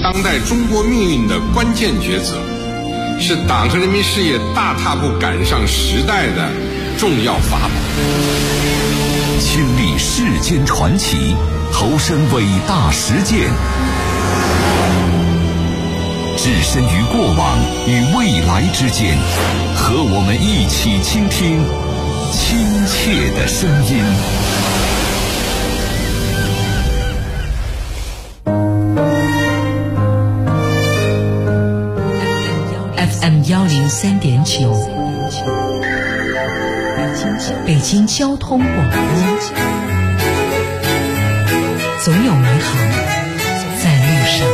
当代中国命运的关键抉择，是党和人民事业大踏步赶上时代的重要法宝。 亲历世间传奇，投身伟大实践，置身于过往与未来之间，和我们一起倾听亲切的声音。 FM 103.9，北京交通广播，总有美好在路上。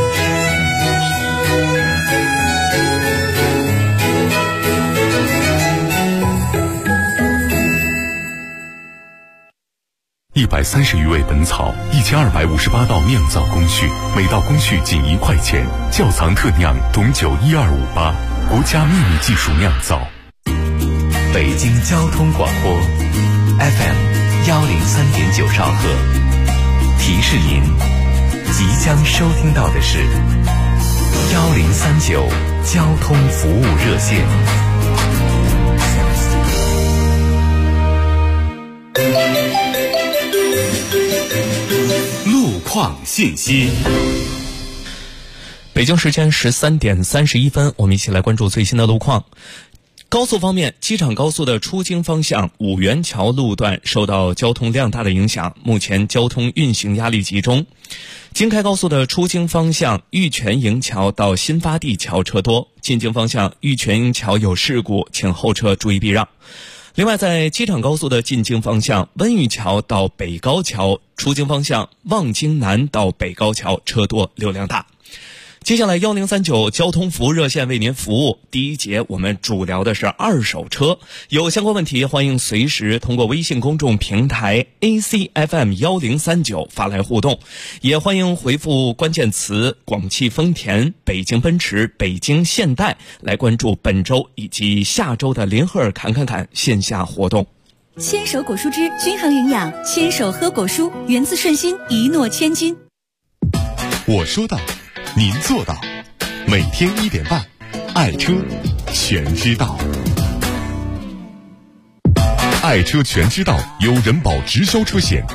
130余味本草，1258道酿造工序，每道工序仅1块钱。窖藏特酿董酒1258，国家秘密技术酿造。 北京交通广播 FM 103.9兆赫，提示您，即将收听到的是1039交通服务热线。 路况信息。 北京时间13点31分，我们一起来关注最新的路况。高速方面，机场高速的出京方向五元桥路段受到交通量大的影响，目前交通运行压力集中。京开高速的出京方向玉泉营桥到新发地桥车多，进京方向玉泉营桥有事故，请后车注意避让。另外，在机场高速的进京方向温榆桥到北高桥，出京方向望京南到北高桥车多流量大。接下来1039交通服务热线为您服务。第一节我们主聊的是二手车，有相关问题欢迎随时通过微信公众平台 ACFM 1039发来互动，也欢迎回复关键词广汽丰田、北京奔驰、北京现代来关注本周以及下周的林赫尔侃线下活动。 牵手果蔬汁均衡营养，牵手喝果蔬，源自顺心，一诺千金。 我说到，您做到，每天1点半，爱车全知道。爱车全知道由人保直销车险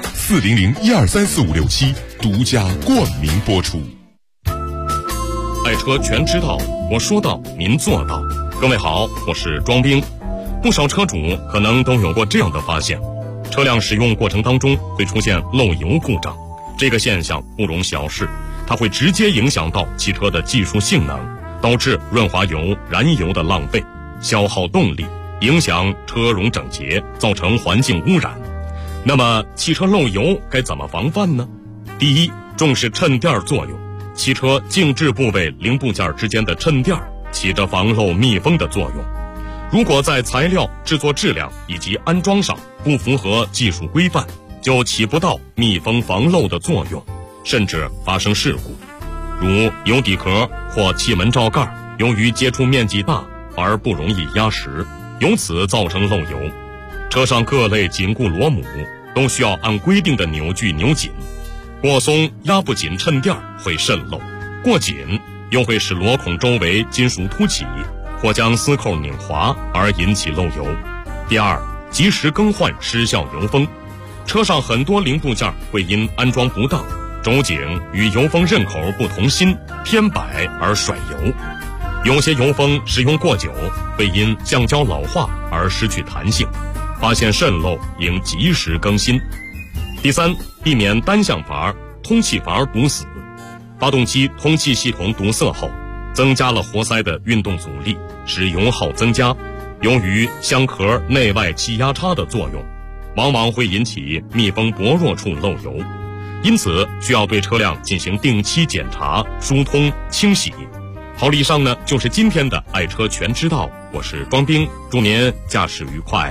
400123456独家冠名播出。 爱车全知道，我说到，您做到。各位好，我是庄兵。不少车主可能都有过这样的发现，车辆使用过程当中会出现漏油故障，这个现象不容小视，它会直接影响到汽车的技术性能，导致润滑油、燃油的浪费，消耗动力，影响车容整洁，造成环境污染。那么汽车漏油该怎么防范呢？第一，重视衬垫作用。汽车静置部位零部件之间的衬垫起着防漏密封的作用，如果在材料、制作质量以及安装上不符合技术规范，就起不到密封防漏的作用，甚至发生事故，如油底壳或气门罩盖由于接触面积大而不容易压实，由此造成漏油。车上各类紧固螺母都需要按规定的扭矩扭紧，过松压不紧衬垫会渗漏，过紧又会使螺孔周围金属凸起，或将丝扣拧滑而引起漏油。第二，及时更换失效油封。车上很多零部件会因安装不当、轴颈与油封刃口不同心、偏摆而甩油，有些油封使用过久会因橡胶老化而失去弹性，发现渗漏应及时更新。第三，避免单向阀、通气阀堵死。发动机通气系统堵塞后，增加了活塞的运动阻力，使油耗增加。由于箱壳内外气压差的作用，往往会引起密封薄弱处漏油，因此需要对车辆进行定期检查、疏通、清洗。好了，以上呢就是今天的爱车全知道，我是庄兵，祝您驾驶愉快。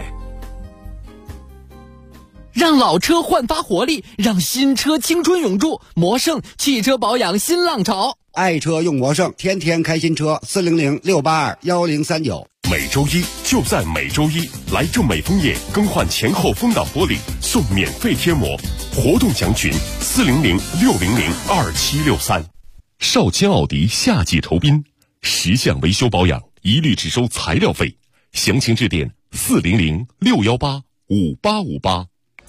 让老车焕发活力，让新车青春永驻。魔胜汽车保养新浪潮， 爱车用魔胜，天天开新车。400-682-1039。 每周一就在每周一，来正美枫叶更换前后风挡玻璃送免费贴膜，活动详询400-600-2763。 少卿奥迪夏季酬宾，10项维修保养一律只收材料费，详情致电400-618-5858。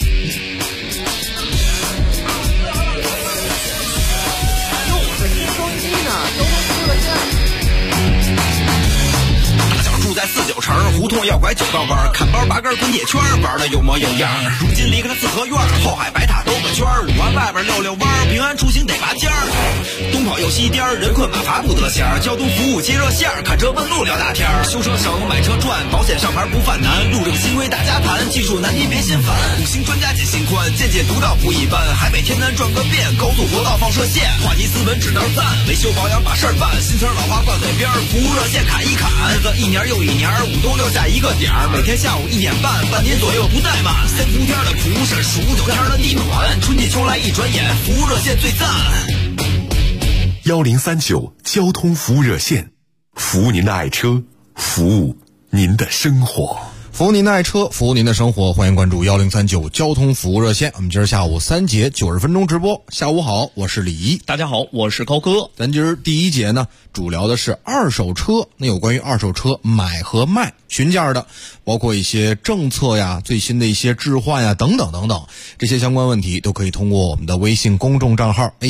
在49城胡同要拐9道弯，看包拔根滚铁圈，玩的有模有样。如今离开了四合院，后海白塔兜个圈，5环外边溜溜弯，平安出行得拔尖儿。东跑又西颠，人困马乏不得闲。交通服务接热线，看车问路聊大天。修车省买车赚，保险上牌不犯难。路政新规大家谈，技术难题别心烦。5星专家解心宽，见解独到不一般。海北天南转个遍，高速国道放射线，话题斯文指道赞，维修保养把事儿办。新词老话挂嘴边，服务热线砍一砍。日子一年又一年，5都6下一个点儿，每天下午1点半，半年左右不怠慢。3伏天的苦是数9天的地暖，春季秋来一转眼，服务热线最赞。 1039交通服务热线，服务您的爱车，服务您的生活。 服务您的爱车，服务您的生活，欢迎关注1039交通服务热线。我们今儿下午3节90分钟直播。下午好，我是李怡。 大家好，我是高哥。 咱今儿第一节呢，主聊的是二手车。那有关于二手车买和卖询价的，包括一些政策呀、最新的一些置换呀等等等等，这些相关问题都可以通过我们的微信公众账号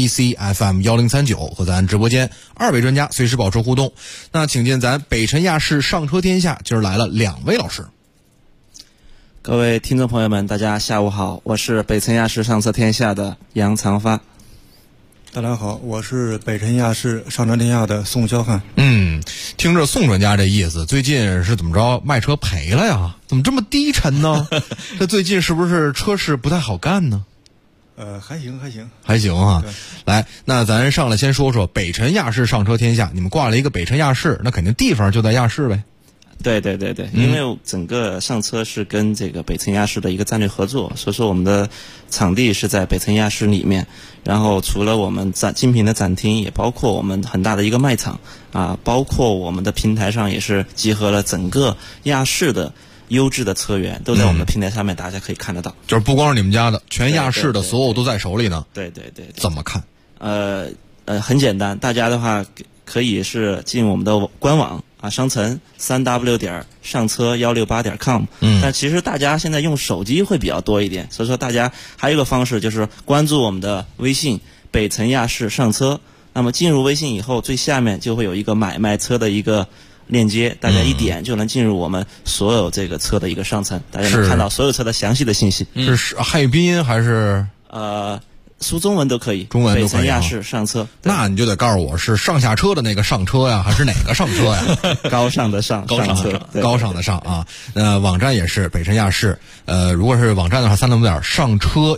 ACFM1039 和咱直播间2位专家随时保持互动。那请见咱北辰亚仕上车天下，今儿来了2位老师。 各位听众朋友们，大家下午好，我是北辰亚仕上车天下的杨长发。 大家好，我是北辰亚仕上车天下的宋肖汉。 听着宋专家这意思，最近是怎么着卖车赔了呀？怎么这么低沉呢？这最近是不是车市不太好干呢？ 还行啊。来，那咱上来先说说北辰亚仕上车天下，你们挂了一个北辰亚仕，那肯定地方就在亚仕呗。 对，因为整个上车是跟这个北辰亚仕的一个战略合作，所以说我们的场地是在北辰亚仕里面，然后除了我们精品的展厅，也包括我们很大的一个卖场啊，包括我们的平台上也是集合了整个亚仕的优质的车源，都在我们的平台上面，大家可以看得到。 就是不光是你们家的，全亚仕的所有都在手里呢。 对， 怎么看？ 很简单，大家的话可以是进我们的官网啊，商城3w上车168.com。但其实大家现在用手机会比较多一点，所以说大家还有一个方式就是关注我们的微信北辰亚仕上车。那么进入微信以后，最下面就会有一个买卖车的一个链接，大家一点就能进入我们所有这个车的一个商城，大家能看到所有车的详细的信息。 是汉语拼音还是输中文都可以， 中文都可以。 北辰亚仕上车， 那你就得告诉我是上下车的那个上车呀，还是哪个上车呀？ 高尚的上， 高尚车， 高尚的上啊。网站也是北辰亚仕，如果是网站的话，3w上车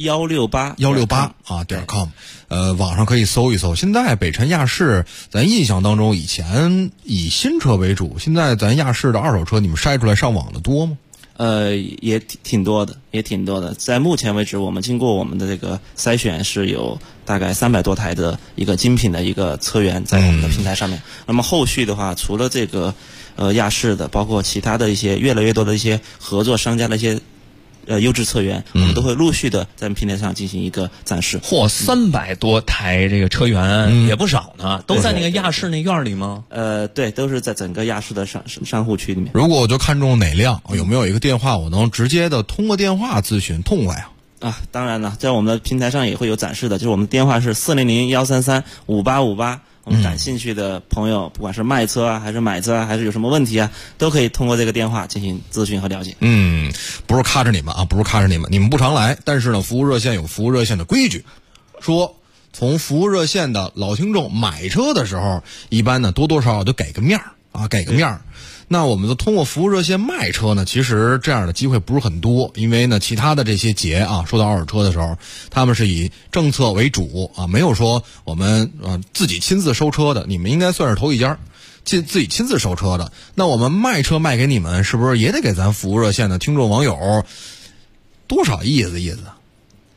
168啊.com，网上可以搜一搜。现在北辰亚仕，咱印象当中以前以新车为主，现在咱亚仕的二手车，你们筛出来上网的多吗？ 也挺多的。在目前为止，我们经过我们的这个筛选，是有大概300多台的一个精品的一个车源在我们的平台上面。那么后续的话，除了这个亚仕的，包括其他的一些越来越多的一些合作商家的一些优质车源，我们都会陆续的在平台上进行一个展示。 300多台这个车源，也不少呢，都在那个亚仕那院里吗？ 对，都是在整个亚仕的商户区里面。 如果我就看中哪辆，有没有一个电话我能直接的通过电话咨询痛快啊？当然了，在我们的平台上也会有展示的，就是我们的电话是400-133-5858。我们感兴趣的朋友，不管是卖车啊，还是买车啊，还是有什么问题啊，都可以通过这个电话进行咨询和了解。 不是卡着你们啊，你们不常来，但是呢，服务热线有服务热线的规矩，说从服务热线的老听众买车的时候，一般呢多多少少都给个面儿。那我们通过服务热线卖车呢，其实这样的机会不是很多，因为呢，其他的这些节啊，说到二手车的时候，他们是以政策为主啊，没有说我们自己亲自收车的，你们应该算是头一家自己亲自收车的。那我们卖车卖给你们，是不是也得给咱服务热线的听众网友多少意思？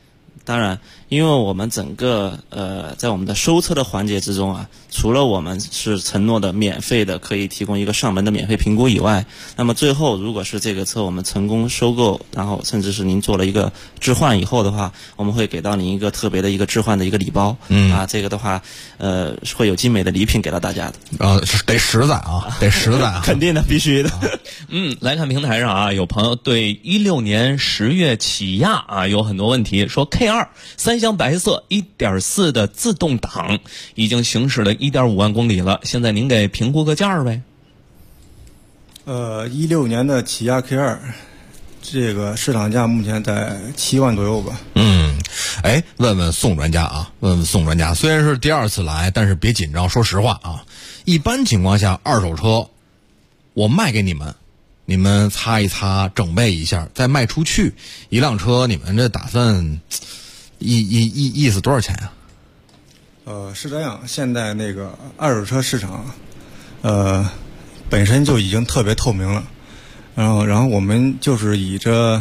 当然，因为我们整个在我们的收车的环节之中啊，除了我们是承诺的免费的可以提供一个上门的免费评估以外，那么最后如果是这个车我们成功收购，然后甚至是您做了一个置换以后的话，我们会给到您一个特别的一个置换的一个礼包。这个的话会有精美的礼品给到大家的。 得实在啊，得实在啊， 肯定的，必须的。 来看平台上啊，有朋友对16年10月起亚啊有很多问题，说 K2 3厢白色 1.4 的自动挡已经行驶了1.5万公里了，现在您给评估个价儿呗。 16年的起亚 K2， 这个市场价目前在7万左右吧。 问问宋专家啊，虽然是第2次来，但是别紧张，说实话啊，一般情况下二手车我卖给你们，你们擦一擦，整备一下，再卖出去一辆车，你们这打算意思多少钱啊？ 是这样，现在那个二手车市场，本身就已经特别透明了，然后我们就是以这，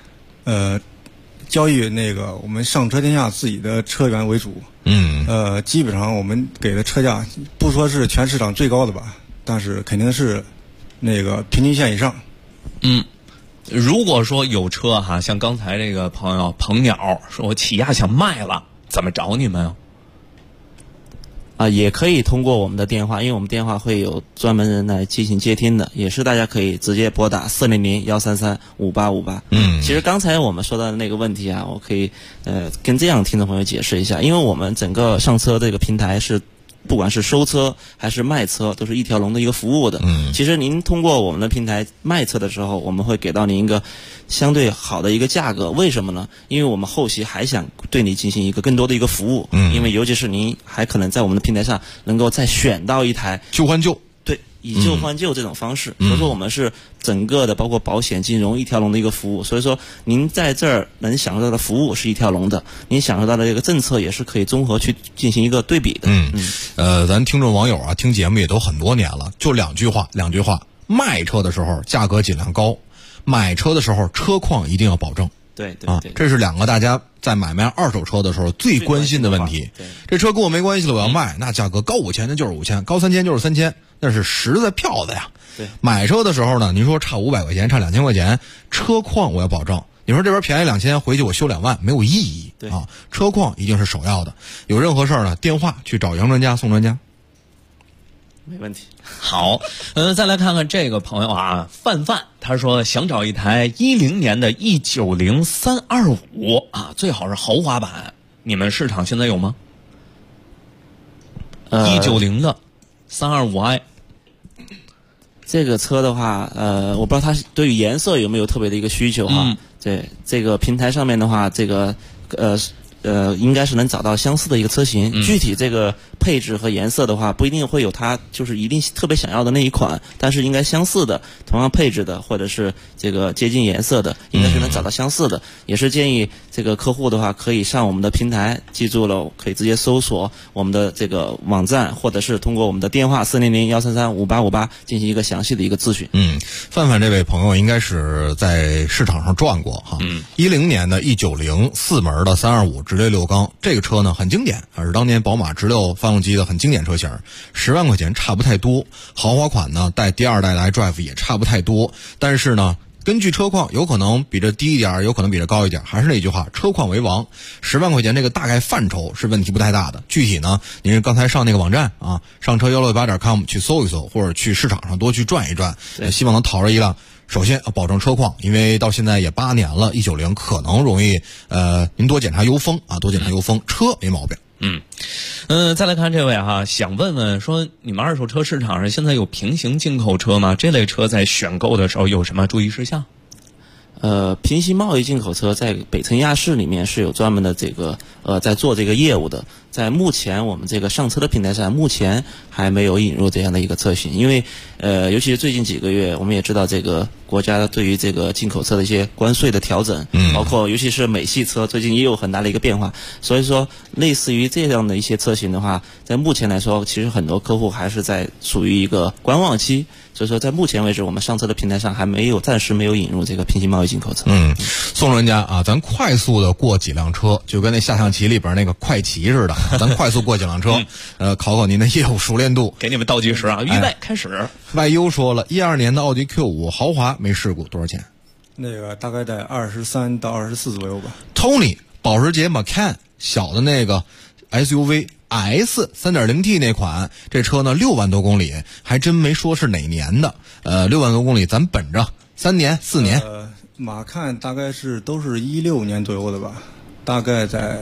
交易那个我们上车天下自己的车源为主。基本上我们给的车价不说是全市场最高的吧，但是肯定是那个平均线以上。 如果说有车哈，像刚才这个朋友鹏鸟说我起亚想卖了，怎么找你们啊？ 也可以通过我们的电话，因为我们电话会有专门人来进行接听的，也是大家可以直接拨打400-133-5858。其实刚才我们说到的那个问题啊，我可以跟这样听众朋友解释一下，因为我们整个上车这个平台是不管是收车还是卖车都是一条龙的一个服务的。其实您通过我们的平台卖车的时候，我们会给到您一个相对好的一个价格。为什么呢？因为我们后期还想对你进行一个更多的一个服务。因为尤其是您还可能在我们的平台上能够再选到一台旧换旧。 对，以旧换旧这种方式。所以说我们是整个的包括保险金融一条龙的一个服务，所以说您在这儿能享受到的服务是一条龙的，您享受到的这个政策也是可以综合去进行一个对比的。 咱听众网友啊，听节目也都很多年了，就两句话，卖车的时候价格尽量高，买车的时候车况一定要保证。 对， 这是两个大家在买卖二手车的时候最关心的问题。这车跟我没关系了，我要卖，那价格高5000那就是5000，高3000就是3000，那是实在票子呀。买车的时候呢，您说差500块钱，差2000块钱，车况我要保证。你说这边便宜2000，回去我修2万没有意义啊！车况一定是首要的。有任何事儿呢，电话去找杨专家、宋专家。 没问题。 好，再来看看这个朋友啊，范，他说想找一台10年的E90 325啊，最好是豪华版，你们市场现在有吗？E90的 325i。 这个车的话，我不知道它对于颜色有没有特别的一个需求哈。对，这个平台上面的话，这个应该是能找到相似的一个车型。具体这个配置和颜色的话，不一定会有它就是一定特别想要的那一款，但是应该相似的，同样配置的，或者是这个接近颜色的，应该是能找到相似的。也是建议这个客户的话，可以上我们的平台，记住了，可以直接搜索我们的这个网站，或者是通过我们的电话400-133-5858进行一个详细的一个咨询。 范这位朋友应该是在市场上转过哈。10年的 E90 4门的325直列6缸，这个车呢很经典，是当年宝马直六发动机的很经典车型，10万块钱差不太多。豪华款呢带第2代的 iDrive 也差不太多，但是呢根据车况有可能比这低一点，有可能比这高一点，还是那句话，车况为王。10万块钱这个大概范畴是问题不太大的，具体呢您刚才上那个网站啊，上车168.com 去搜一搜，或者去市场上多去转一转，希望能淘着一辆。首先要保证车况，因为到现在也8年了，E90可能容易您多检查油封啊，车没毛病。 再来看这位哈，想问问说你们二手车市场上现在有平行进口车吗？这类车在选购的时候有什么注意事项？ 平行贸易进口车在北辰亚市里面是有专门的这个在做这个业务的。在目前我们这个上车的平台上，目前还没有引入这样的一个车型，因为尤其是最近几个月，我们也知道这个国家对于这个进口车的一些关税的调整，包括尤其是美系车最近也有很大的一个变化，所以说类似于这样的一些车型的话，在目前来说，其实很多客户还是在属于一个观望期，所以说在目前为止，我们上车的平台上还暂时没有引入这个平行贸易进口车。 宋专家啊，咱快速的过几辆车，就跟那下象棋里边那个快棋似的，咱快速过几辆车，考考您的业务熟练度， 给你们倒计时啊，预备开始。 YU 说了，12年的奥迪 Q5 豪华没事故多少钱？ 那个大概在23到24左右吧。 Tony 保时捷 Macan 小的那个 SUV S 3.0T 那款，这车呢6万多公里，还真没说是哪年的。6万多公里，咱本着3年4年。 马看大概都是16年左右的吧，大概在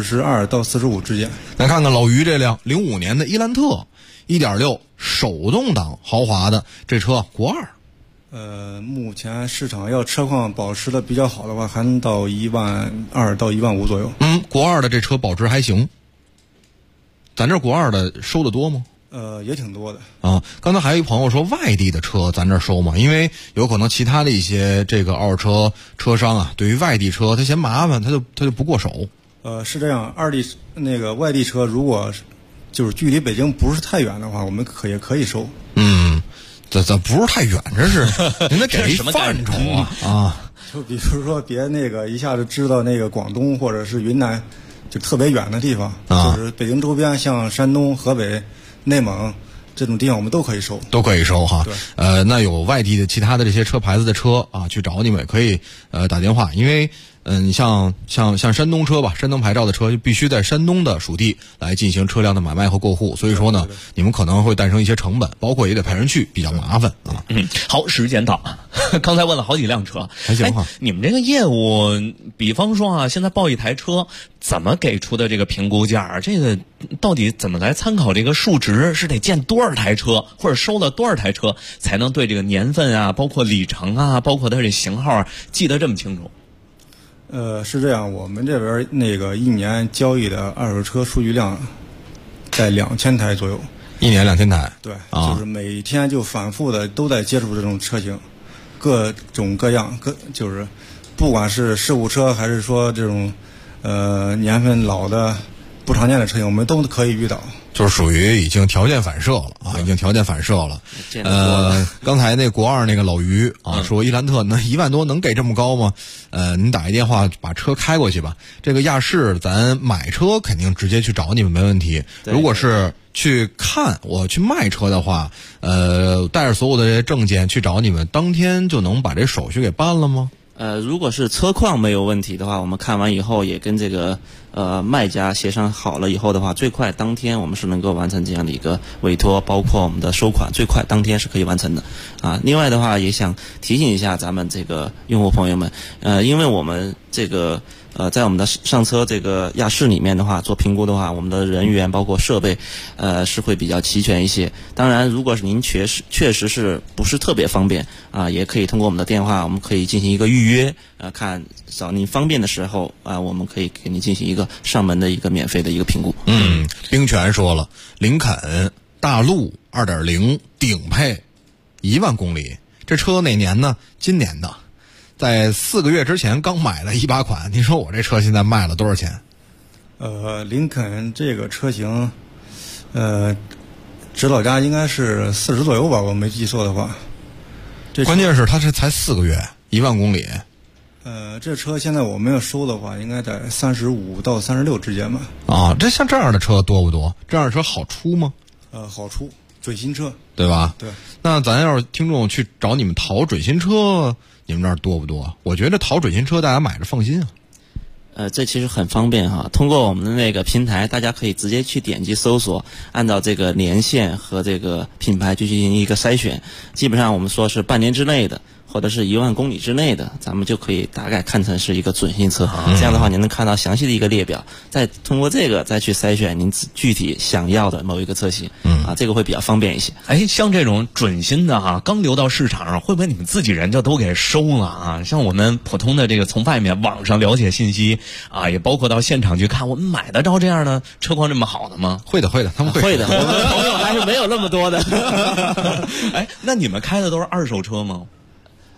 42到45之间。 来看看老于这辆05年的伊兰特 1.6 手动挡豪华的这车，国二。 目前市场要车况保持的比较好的话，还能到12000到15000左右。 国二的这车保值还行。咱这国二的收的多吗？ 也挺多的啊。刚才还有一朋友说外地的车咱这收吗？因为有可能其他的一些这个二手车车商啊，对于外地车他嫌麻烦，他就不过手。 是这样，外地车如果就是距离北京不是太远的话，我们也可以收。 这不是太远，这是您得给一范畴啊。 就比如说别一下子知道广东或者是云南就特别远的地方，就是北京周边，像山东、河北、内蒙这种地方，我们都可以收哈。对，那有外地的其他的这些车牌子的车啊，去找你们也可以打电话，因为你像山东车吧，山东牌照的车就必须在山东的属地来进行车辆的买卖和过户，所以说呢，你们可能会诞生一些成本，包括也得派人去，比较麻烦啊。 好，时间到，刚才问了好几辆车， 还行哈。 你们这个业务，比方说啊，现在报一台车，怎么给出的这个评估价？这个到底怎么来参考这个数值？是得建多少台车，或者收了多少台车，才能对这个年份啊，包括里程啊，包括它这型号啊，记得这么清楚？ 是这样，我们这边一年交易的二手车数据量在2000台左右。 1年2000台？ 对，就是每天就反复的都在接触这种车型，各种各样，就是不管是事故车还是说这种年份老的不常见的车型，我们都可以遇到。 就是属于已经条件反射了啊，已经条件反射了。刚才那国二那个老于啊，说伊兰特那1万多能给这么高吗？您打一电话把车开过去吧。这个亚市咱买车肯定直接去找你们没问题。如果是去看我去卖车的话，带着所有的这些证件去找你们，当天就能把这手续给办了吗？ 如果是车况没有问题的话，我们看完以后也跟这个卖家协商好了以后的话，最快当天我们是能够完成这样的一个委托，包括我们的收款，最快当天是可以完成的啊。另外的话，也想提醒一下咱们这个用户朋友们，因为我们这个在我们的上车这个亚市里面的话，做评估的话，我们的人员包括设备是会比较齐全一些。当然，如果是您确实是不是特别方便啊，也可以通过我们的电话，我们可以进行一个预约，看找您方便的时候啊，我们可以给您进行一个上门的一个免费的一个评估。 冰泉说了，林肯大陆 2.0 顶配1万公里，这车哪年呢？今年的。在4个月之前刚买了18款，您说我这车现在卖了多少钱？ 林肯这个车型，指导价应该是40左右吧，我没记错的话。 关键是它是才4个月，1万公里。 这车现在我们要收的话，应该在35到36之间吧。 啊，这像这样的车多不多？这样的车好出吗？ 好出，准新车， 对吧？ 对。 那咱要是听众去找你们淘准新车，你们那儿多不多？我觉得淘准新车大家买着放心啊。 这其实很方便哈，通过我们的那个平台，大家可以直接去点击搜索，按照这个年限和这个品牌去进行一个筛选。基本上我们说是半年之内的，或者是1万公里之内的，咱们就可以大概看成是一个准新车。这样的话，您能看到详细的一个列表，再通过这个再去筛选您具体想要的某一个车型。这个会比较方便一些。 像这种准新的哈，刚流到市场上，会不会你们自己人就都给收了啊？像我们普通的这个从外面网上了解信息啊，也包括到现场去看，我们买得着这样的车况这么好的吗？ 会的，他们会的。我们的朋友还是没有那么多的。 那你们开的都是二手车吗？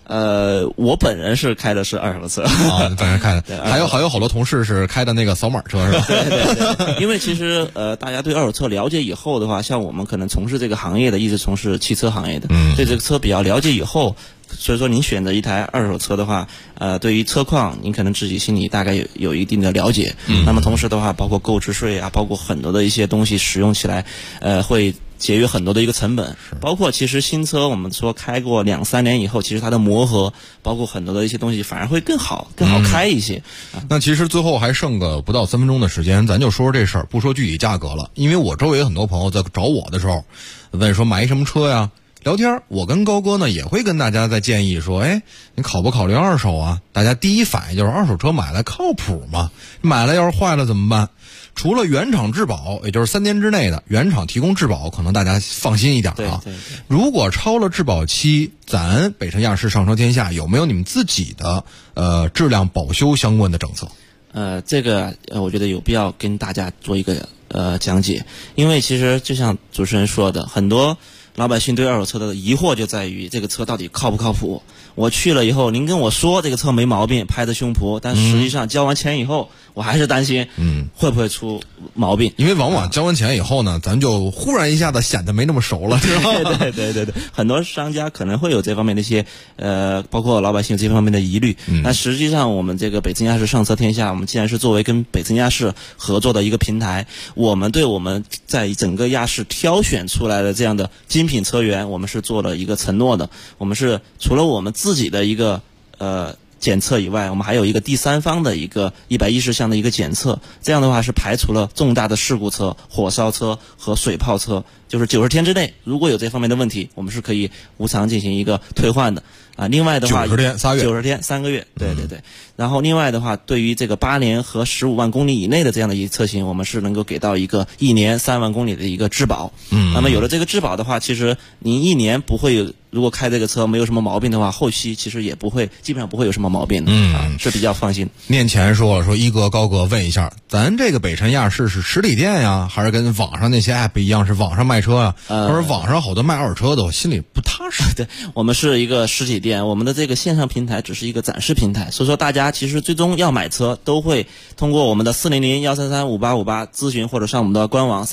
我本人是开的是二手车啊，本人开的，还有好多同事是开的那个扫码车是吧？ 对，因为其实大家对二手车了解以后的话，像我们可能从事这个行业的，一直从事汽车行业的，对这个车比较了解以后，所以说您选择一台二手车的话，对于车况您可能自己心里大概有一定的了解，那么同时的话，包括购置税啊，包括很多的一些东西使用起来，会节约很多的一个成本，包括其实新车我们说开过2-3年以后，其实它的磨合，包括很多的一些东西反而会更好开一些。 那其实最后还剩个不到3分钟的时间，咱就说说这事儿，不说具体价格了，因为我周围很多朋友在找我的时候问说买什么车呀，聊天我跟高哥呢也会跟大家在建议说，你考不考虑二手啊？大家第一反应就是二手车买来靠谱吗？买了要是坏了怎么办？除了原厂质保，也就是3年之内的原厂提供质保，可能大家放心一点啊。 对。 如果超了质保期，咱北辰亚仕上车天下有没有你们自己的质量保修相关的政策？ 这个我觉得有必要跟大家做一个讲解，因为其实就像主持人说的，很多老百姓对二手车的疑惑就在于这个车到底靠不靠谱。我去了以后，您跟我说这个车没毛病，拍着胸脯，但实际上交完钱以后，我还是担心，会不会出毛病？ 因为往往交完钱以后呢，咱就忽然一下子显得没那么熟了，是吧？ 对，很多商家可能会有这方面的一些包括老百姓有这方面的疑虑。那实际上我们这个北辰亚仕上车天下，我们既然是作为跟北辰亚仕合作的一个平台，我们对我们在整个亚仕挑选出来的这样的精品车源，我们是做了一个承诺的。我们是除了我们自己的一个检测以外，我们还有一个第三方的一个110项的一个检测，这样的话是排除了重大的事故车、火烧车和水泡车，就是90天之内如果有这方面的问题，我们是可以无偿进行一个退换的啊。另外的话 90天 3个月，对。然后另外的话，对于这个8年和15万公里以内的这样的一个车型，我们是能够给到一个1年3万公里的一个质保。那么有了这个质保的话，其实您1年不会有，如果开这个车没有什么毛病的话，后期其实也不会，基本上不会有什么毛病的，是比较放心。 面前说一哥高哥问一下，咱这个北辰亚仕是实体店呀，还是跟网上那些 app 一样是网上卖车啊？或者网上好多卖二手车的，我心里不踏实。 对，我们是一个实体店，我们的这个线上平台只是一个展示平台，所以说大家其实最终要买车都会通过我们的400-133-5858咨询，或者上我们的官网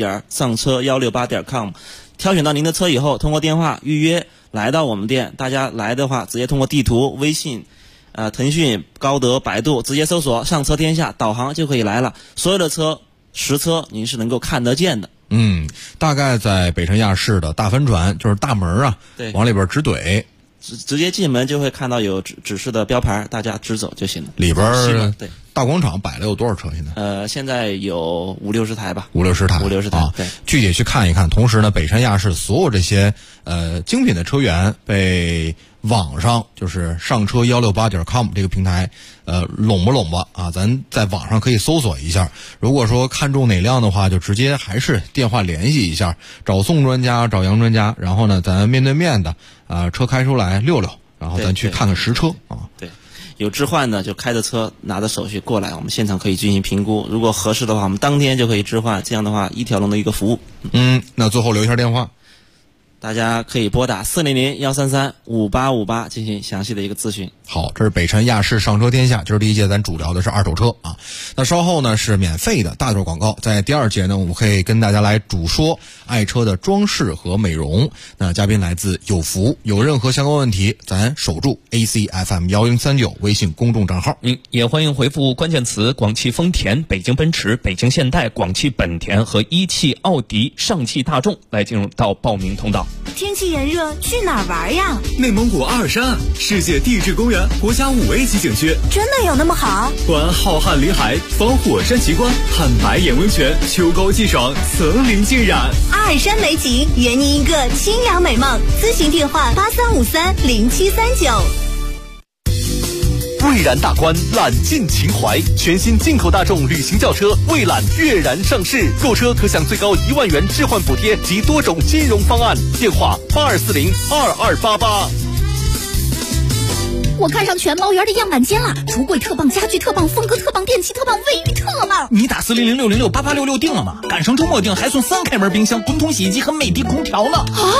3w.上车168.com 挑选到您的车以后，通过电话预约来到我们店。大家来的话，直接通过地图、微信、腾讯、高德、百度直接搜索上车天下，导航就可以来了。所有的车实车您是能够看得见的。 大概在北辰亚仕的大帆船，就是大门啊， 对， 往里边直怼， 直接进门就会看到有指示的标牌，大家直走就行了。 里边对大广场摆了有多少车？现在现在有50-60台吧 ，50-60台啊。对， 具体去看一看。同时呢，北辰亚仕所有这些精品的车源被网上就是上车168.com 这个平台拢吧啊，咱在网上可以搜索一下。如果说看中哪辆的话，就直接还是电话联系一下，找宋专家，找杨专家，然后呢咱面对面的车开出来溜溜，然后咱去看看实车啊。 对，有置换的就开着车拿着手续过来，我们现场可以进行评估，如果合适的话我们当天就可以置换，这样的话一条龙的一个服务。 那最后留一下电话， 大家可以拨打400-133-5858进行详细的一个咨询。 好，这是北辰亚仕上车天下，今儿第一节咱主聊的是二手车啊。那稍后呢是免费的大段广告，在第2节呢我们可以跟大家来主说爱车的装饰和美容。那嘉宾来自有福，有任何相关问题，咱守住 ACFM1039 微信公众账号。 也欢迎回复关键词广汽丰田、北京奔驰、北京现代、广汽本田和一汽奥迪、上汽大众来进入到报名通道。 天气炎热，去哪儿玩呀？ 内蒙古阿尔山，世界地质公园国家5A级景区， 真的有那么好？ 观浩瀚林海，访火山奇观，看白眼温泉，秋高气爽，层林尽染。 阿尔山美景，圆你一个清凉美梦。咨询电话83530739。 蔚然大观，揽尽情怀，全新进口大众旅行轿车蔚揽跃然上市，购车可享最高1万元置换补贴及多种金融方案。电话82402288。 我看上全毛园的样板间了，橱柜特棒，家具特棒，风格特棒，电器特棒，卫浴特棒。 你打400-606-8866订了吗？赶上周末订还送3开门冰箱、滚筒洗衣机和美的空调呢。 啊！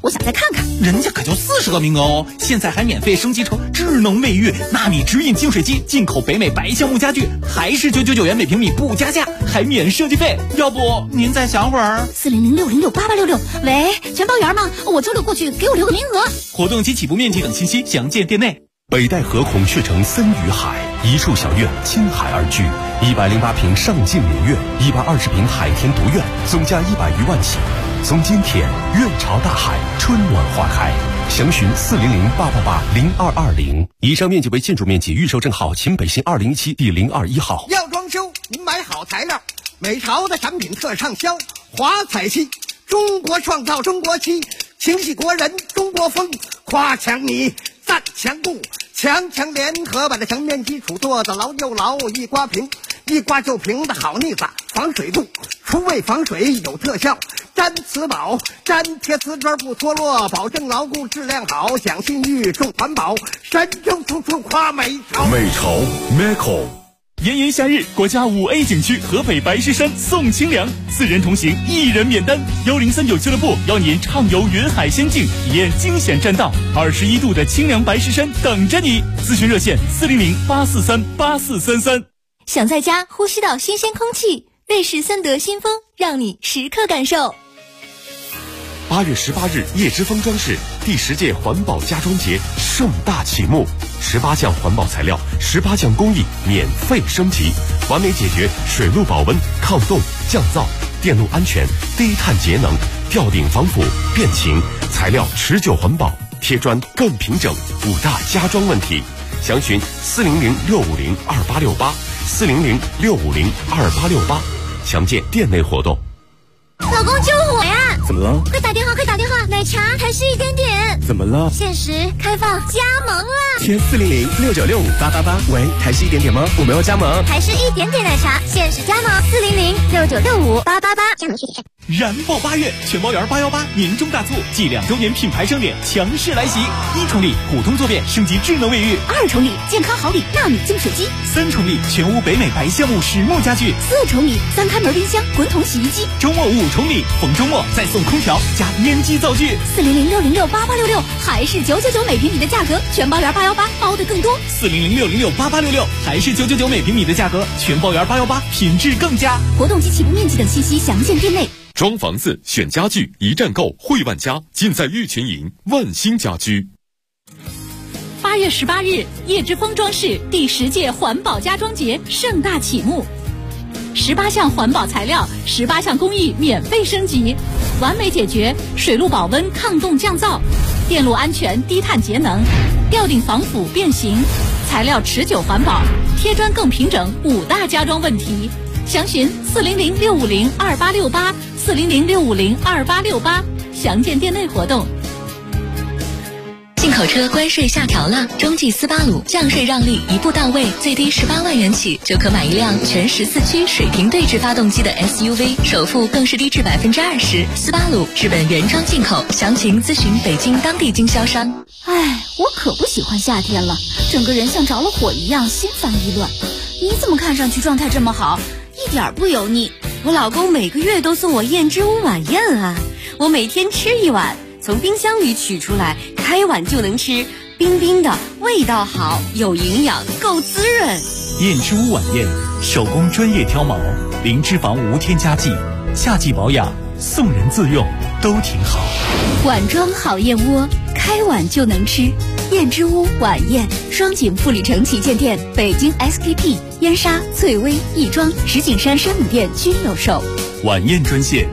我想再看看。 人家可就40个名额哦，现在还免费升级成智能卫浴、纳米直饮净水机，进口北美白橡木家具，还是999元每平米不加价，还免设计费。要不您再想会儿 ？400606866，喂，全包圆吗？我周六过去，给我留个名额。 活动及起步面积等信息详见店内。 北戴河孔雀城森与海，一处小院亲海而居，108平上进民院，120平海天独院，总价100余万起。从今天，院朝大海，春暖花开。详询400888220。以上面积为建筑面积，预售证号秦北新207第021号。 要装修，您买好材料，美朝的产品特畅销，华彩漆，中国创造中国漆，情系国人中国风，夸强你，赞强固，强联合把这墙面基础做得牢又牢，一刮平，一刮就平的好腻子，防水度，除味防水有特效，粘瓷宝，粘贴瓷砖不脱落，保证牢固质量好，讲信誉重环保，神州处处夸美朝。 美朝 Meco。 炎炎夏日，国家5A 景区河北白石山送清凉，4人同行1人免单。1039俱乐部邀您畅游云海仙境，体验惊险栈道，21度的清凉白石山等着你。咨询热线400-843-8433。 想在家呼吸到新鲜空气，瑞士森德新风让你时刻感受。 8月18日，叶之峰装饰第10届环保家装节盛大启幕，18项环保材料，18项工艺免费升级，完美解决水路保温、抗冻、降噪、电路安全、低碳节能、吊顶防腐、变形、材料持久环保、贴砖更平整5大家装问题。详询400-650-2868，400-650-2868，详见店内活动。 老公救我呀！ 怎么了？ 快打电话！奶茶还是1点点。 怎么了？ 限时开放加盟了！ 填400-696-5888。喂，台式1点点吗？我们要加盟。 台式1点点奶茶限时加盟，400-6965-888，加盟具体。 燃爆8月，全包圆818年终大促暨2周年品牌盛典强势来袭！1重礼普通坐便升级智能卫浴 ，2重礼健康好礼纳米净水机 ，3重礼全屋北美白橡木实木家具 ，4重礼3开门冰箱、滚筒洗衣机。 周末5重礼，逢周末再送空调加烟机灶具。 400-606-8866，还是999每平米的价格，全包圆818，包的更多。 400-606-8866，还是999每平米的价格，全包圆818，品质更佳。 活动及起步面积等信息详见店内。 装房子选家具，一站购汇万家，尽在玉群营万兴家居。 8月18日，叶之峰装饰第10届环保家装节盛大启幕，18项环保材料，18项工艺免费升级，完美解决水路保温、抗冻降噪、电路安全、低碳节能、吊顶防腐变形、材料持久环保、贴砖更平整5大家装问题。详询400-650-2868，400-650-2868，详见店内活动。 进口车关税下调了，中继斯巴鲁降税让利一步到位，最低18万元起就可买一辆全14驱水平对置发动机的 SUV， 首付更是低至20%。斯巴鲁日本原装进口，详情咨询北京当地经销商。 哎，我可不喜欢夏天了，整个人像着了火一样，心烦意乱。你怎么看上去状态这么好，一点不油腻？ 我老公每个月都送我燕之屋晚宴啊，我每天吃一碗，从冰箱里取出来，开碗就能吃，冰冰的，味道好，有营养，够滋润。 燕之屋晚宴，手工专业挑毛，零脂肪无添加剂，夏季保养，送人自用都挺好。 碗装好燕窝，开碗就能吃。燕之屋晚宴，双井富里城旗舰店、北京 SKP、燕莎、翠微、亦庄、石景山生米店均有售。 晚宴专线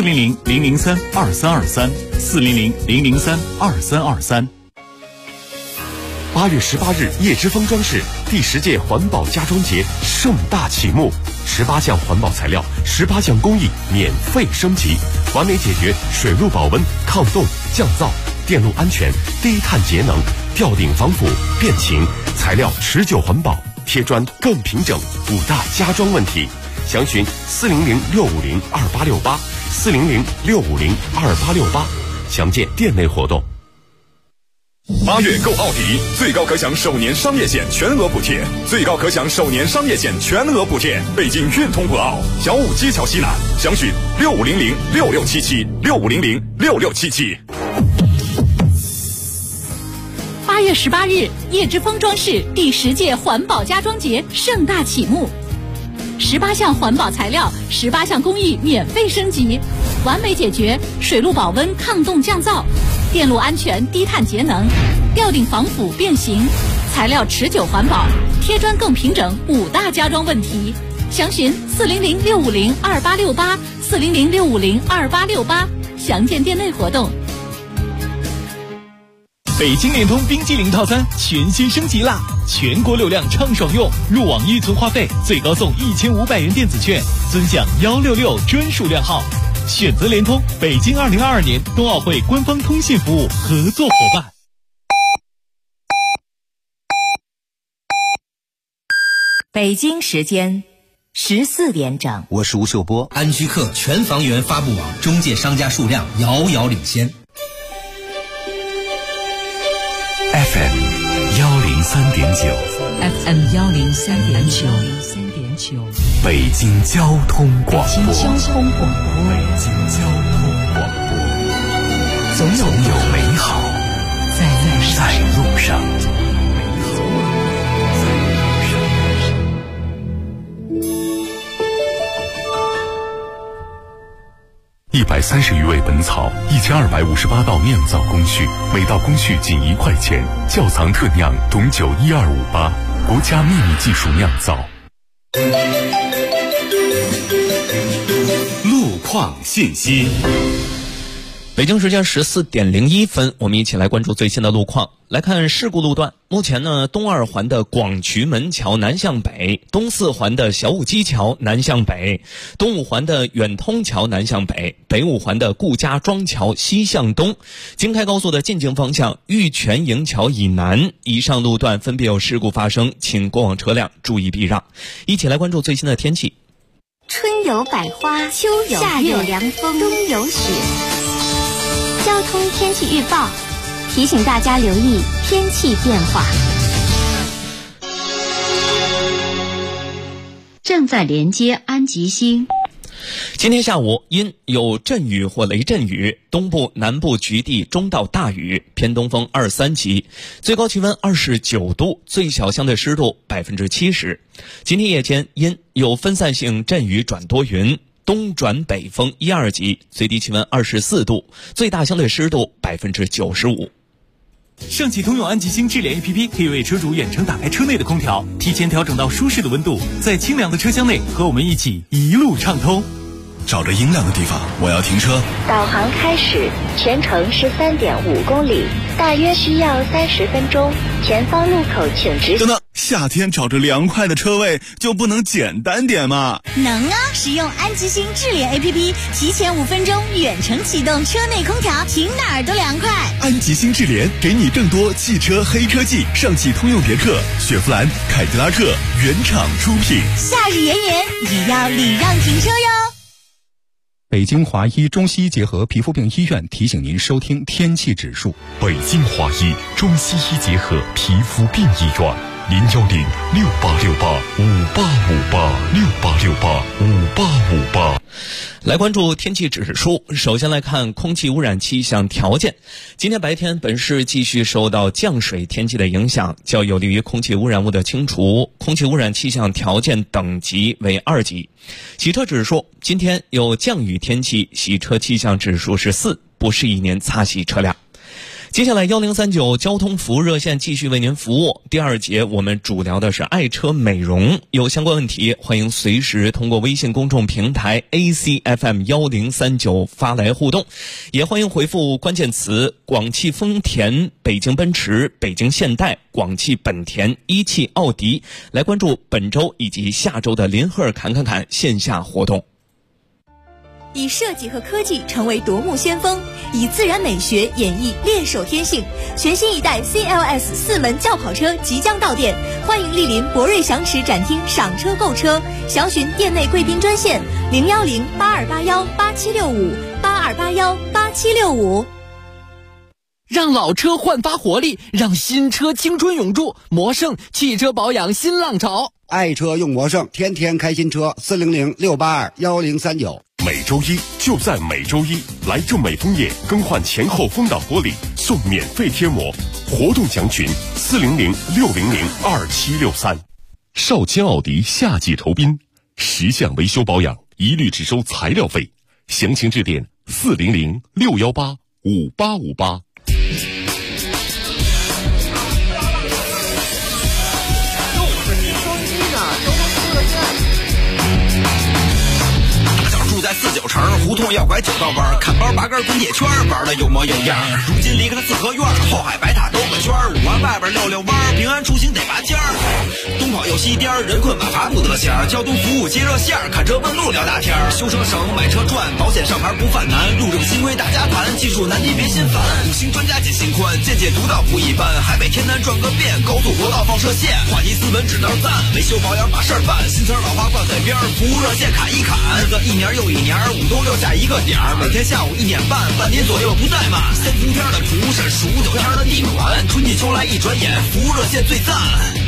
400-003-2323，400-003-2323。 8月18日，叶之峰装饰第10届环保家装节盛大启幕，18项环保材料，18项工艺免费升级，完美解决水路保温、抗冻、降噪、电路安全、低碳节能、吊顶防腐、变形、材料持久环保、贴砖更平整5大家装问题。详询400-650-2868，400-650-2868，详见店内活动。 8月购奥迪，最高可享首年商业险全额补贴，最高可享首年商业险全额补贴。北京运通博奥小武基桥西南，详询6500-6677，6500-6677。 8月18日，叶之峰装饰第10届环保家装节盛大启幕。18项环保材料，18项工艺免费升级，完美解决水路保温、抗冻降噪、电路安全、低碳节能、吊顶防腐变形、材料持久环保、贴砖更平整5大家装问题。详询400-650-2868，400-650-2868，详见店内活动。 北京联通冰激凌套餐全新升级啦！全国流量畅爽用，入网预存话费最高送1500元电子券，尊享166专属靓号。选择联通，北京2022年冬奥会官方通信服务合作伙伴。 北京时间14点整， 我是吴秀波。 安居客全房源发布网中介商家数量遥遥领先。 FM 103.9 FM 103.9， 北京交通广播。 北京交通广播，总有美好在路上。130余味本草，1258道酿造工序，每道工序仅1块钱。窖藏特酿董酒12588，国家秘密技术酿造。 路况信息。 北京时间14点01分，我们一起来关注最新的路况。来看事故路段，目前呢，东2环的广渠门桥南向北，东4环的小武基桥南向北，东5环的远通桥南向北，北5环的顾家庄桥西向东。京开高速的进京方向玉泉营桥以南，以上路段分别有事故发生，请过往车辆注意避让。一起来关注最新的天气。 春有百花，秋有夏有凉风，冬有雪。交通天气预报提醒大家留意天气变化。 正在连接安吉星。 今天下午因有阵雨或雷阵雨，东部、南部局地中到大雨，偏东风2、3级，最高气温29度，最小相对湿度70%。今天夜间因有分散性阵雨转多云，东转北风1、2级，最低气温24度，最大相对湿度95%。 上汽通用安吉星智联 APP 可以为车主远程打开车内的空调，提前调整到舒适的温度，在清凉的车厢内和我们一起一路畅通。 找着阴凉的地方，我要停车。 导航开始，全程13.5公里，大约需要30分钟。前方路口请直行。 等等，夏天找着凉快的车位就不能简单点吗？ 能啊！使用安吉星智联 APP， 提前5分钟远程启动车内空调，停哪儿都凉快。 安吉星智联给你更多汽车黑科技，上汽通用别克、雪佛兰、凯迪拉克原厂出品。 夏日炎炎，也要礼让停车哟。 北京华医中西医结合皮肤病医院提醒您收听天气指数。 北京华医中西医结合皮肤病医院，010-6868-5858，6868-5858。 来关注天气指数，首先来看空气污染气象条件。今天白天本市继续受到降水天气的影响，较有利于空气污染物的清除，空气污染气象条件等级为2级。洗车指数，今天有降雨天气，洗车气象指数是4，不适宜您擦洗车辆。接下来1039交通服务热线继续为您服务。第2节我们主聊的是爱车美容，有相关问题欢迎随时通过微信公众平台 ACFM 1039发来互动，也欢迎回复关键词广汽丰田、北京奔驰、北京现代、广汽本田、一汽奥迪来关注本周以及下周的林赫尔侃线下活动。 以设计和科技成为夺目先锋，以自然美学演绎猎手天性。全新一代 CLS 4门轿跑车即将到店，欢迎莅临博瑞祥驰展厅赏车购车，详询店内贵宾专线010-8281-8765，8281-8765。 让老车焕发活力，让新车青春永驻。魔胜汽车保养新浪潮， 爱车用魔胜，天天开新车，400-682-1039。 每周一就在每周一，来正美枫叶更换前后风挡玻璃送免费贴膜，活动详询400-600-2763。少卿奥迪夏季酬宾，10项维修保养一律只收材料费，详情致电400-618-5858。 在49城胡同要拐9道弯，看包拔根滚铁圈，玩的有模有样。如今离开了四合院，后海白塔兜个圈，5环外边溜弯，平安出行得拔尖儿。东跑又西颠，人困马乏不得闲。交通服务接热线，看车问路聊大天。修车省，买车赚，保险上牌不犯难。路政新规大家谈，技术难题别心烦。5星专家解心宽，见解独到不一般。海北天南转个遍，高速国道放射线。话题斯文指道赞，维修保养把事儿办。新词老话挂嘴边，服务热线砍一砍。日子一年又一年，5都留下一个点儿，每天下午1点半，半点左右不怠慢。3伏天的除是数9天的地暖，春季秋来一转眼，服务热线最赞。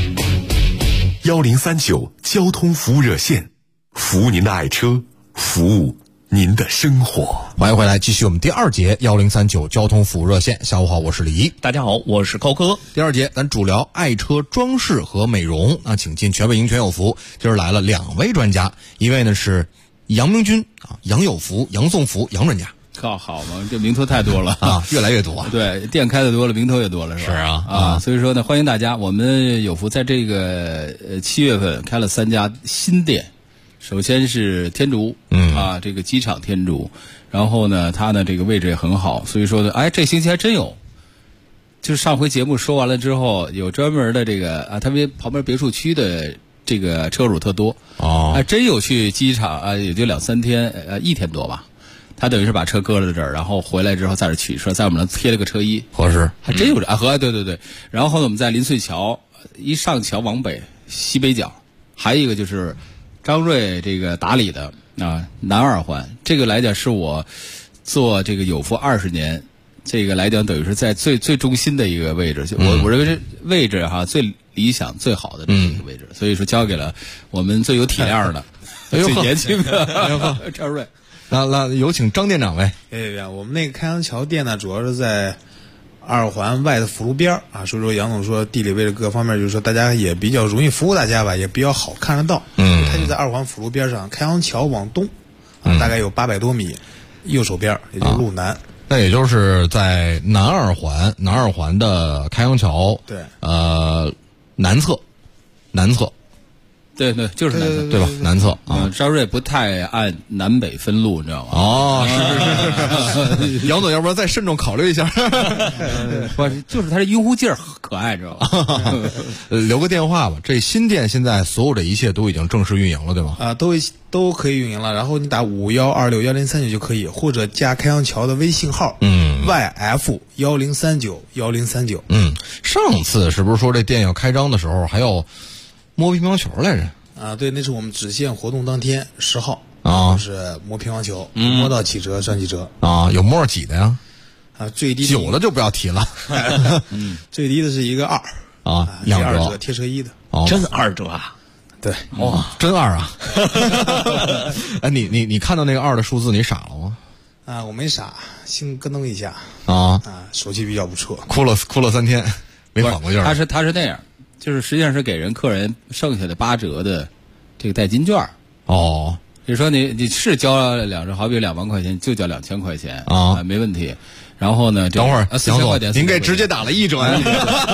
1039交通服务热线，服务您的爱车，服务您的生活。 欢迎回来，继续我们第2节1039交通服务热线。下午好，我是李一。 大家好，我是高哥。 第2节咱主聊爱车装饰和美容。那请进全北京全有福，今儿来了2位专家，一位呢是杨明军啊，杨有福、杨颂福、杨专家。 靠，好嘛，这名头太多了啊，越来越多。 对，店开的多了，名头也多了，是吧？ 是啊， 啊，所以说呢，欢迎大家。我们有福在这个7月份开了3家新店，首先是天竺，啊，这个机场天竺，然后呢，它呢这个位置也很好，所以说呢，哎，这星期还真有。就是上回节目说完了之后，有专门的这个啊，他们旁边别墅区的这个车主特多哦， 还真有去机场啊，也就2-3天，1天多吧。他等于是把车搁在这儿，然后回来之后在这取车，在我们那贴了个车衣， 合适， 还真有这啊，对对对。然后呢，我们在临穗桥一上桥往北西北角，还有一个就是张瑞这个打理的啊南2环，这个来讲是我做这个有福20年，这个来讲等于是在最中心的一个位置，我认为这位置哈最理想最好的这么一个位置，所以说交给了我们最有体量的、最年轻的张瑞。 那有请张店长呗。 我们那个开阳桥店呢，主要是在2环外的辅路边啊，所以说杨总说地理位置各方面，就是说大家也比较容易服务大家吧，也比较好看得到。它就在2环辅路边上，开阳桥往东啊，大概有800多米，右手边也就是路南。 那也就是在南2环的开阳桥， 对， 南侧。 对，就是南侧， 对吧？南侧啊， 张瑞不太按南北分路，你知道吗？ 哦，是。杨总，要不然再慎重考虑一下。 不，就是他这晕乎劲儿可爱，知道吧？ 留个电话吧。这新店现在所有的一切都已经正式运营了，对吗？ 啊，都可以运营了。然后你打51261039就可以，或者加开阳桥的微信号，YF10391039。 上次是不是说这店要开张的时候还要摸乒乓球来着？ 啊，对，那是我们只限活动当天10号啊， 就是摸乒乓球，摸到几折算几折啊。有摸几的呀？ 啊，最低 9的就不要提了。 最低的是一个2 啊，2 折贴车衣的。 哦， 真2折啊？ 对， 哇，真2啊！哎，你看到那个2的数字，你傻了吗？ 啊，我没傻，心咯噔一下啊， 手气比较不错， 哭了3天，没缓过劲儿。 他是那样。就是实际上是给人客人剩下的8折的这个代金券哦， 比如说你是交了2折，好比2万块钱就交2000块钱啊，没问题。然后呢， 等会儿 4000块钱， 您给直接打了1折呀？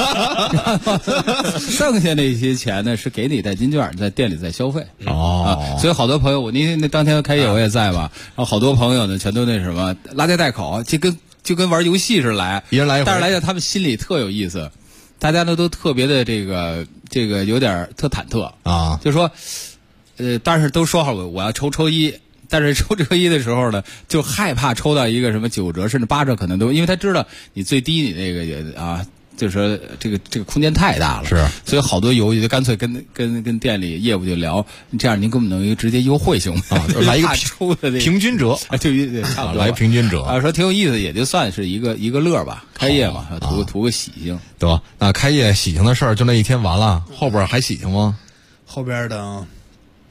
剩下那些钱呢是给你代金券，在店里再消费哦。 所以好多朋友，那当天开业我也在吧，然后好多朋友呢全都那什么拉家带口，就跟玩游戏似的来， 一人来一回。 但是来讲他们心里特有意思。大家呢都特别的这个有点特忐忑啊， 就说，但是都说好我要抽一，但是抽车衣的时候呢，就害怕抽到一个什么9折甚至8折，可能都因为他知道你最低你那个也啊，就是说这个空间太大了， 是， 所以好多犹豫，就干脆跟店里业务就聊，这样您给我们能一个直接优惠行吗？ 啊，来一个抽的平均折， 就差不多来平均折啊，说挺有意思，也就算是一个乐吧，开业嘛，图个喜庆， 对吧？那开业喜庆的事儿就那一天完了，后边还喜庆吗？ 后边的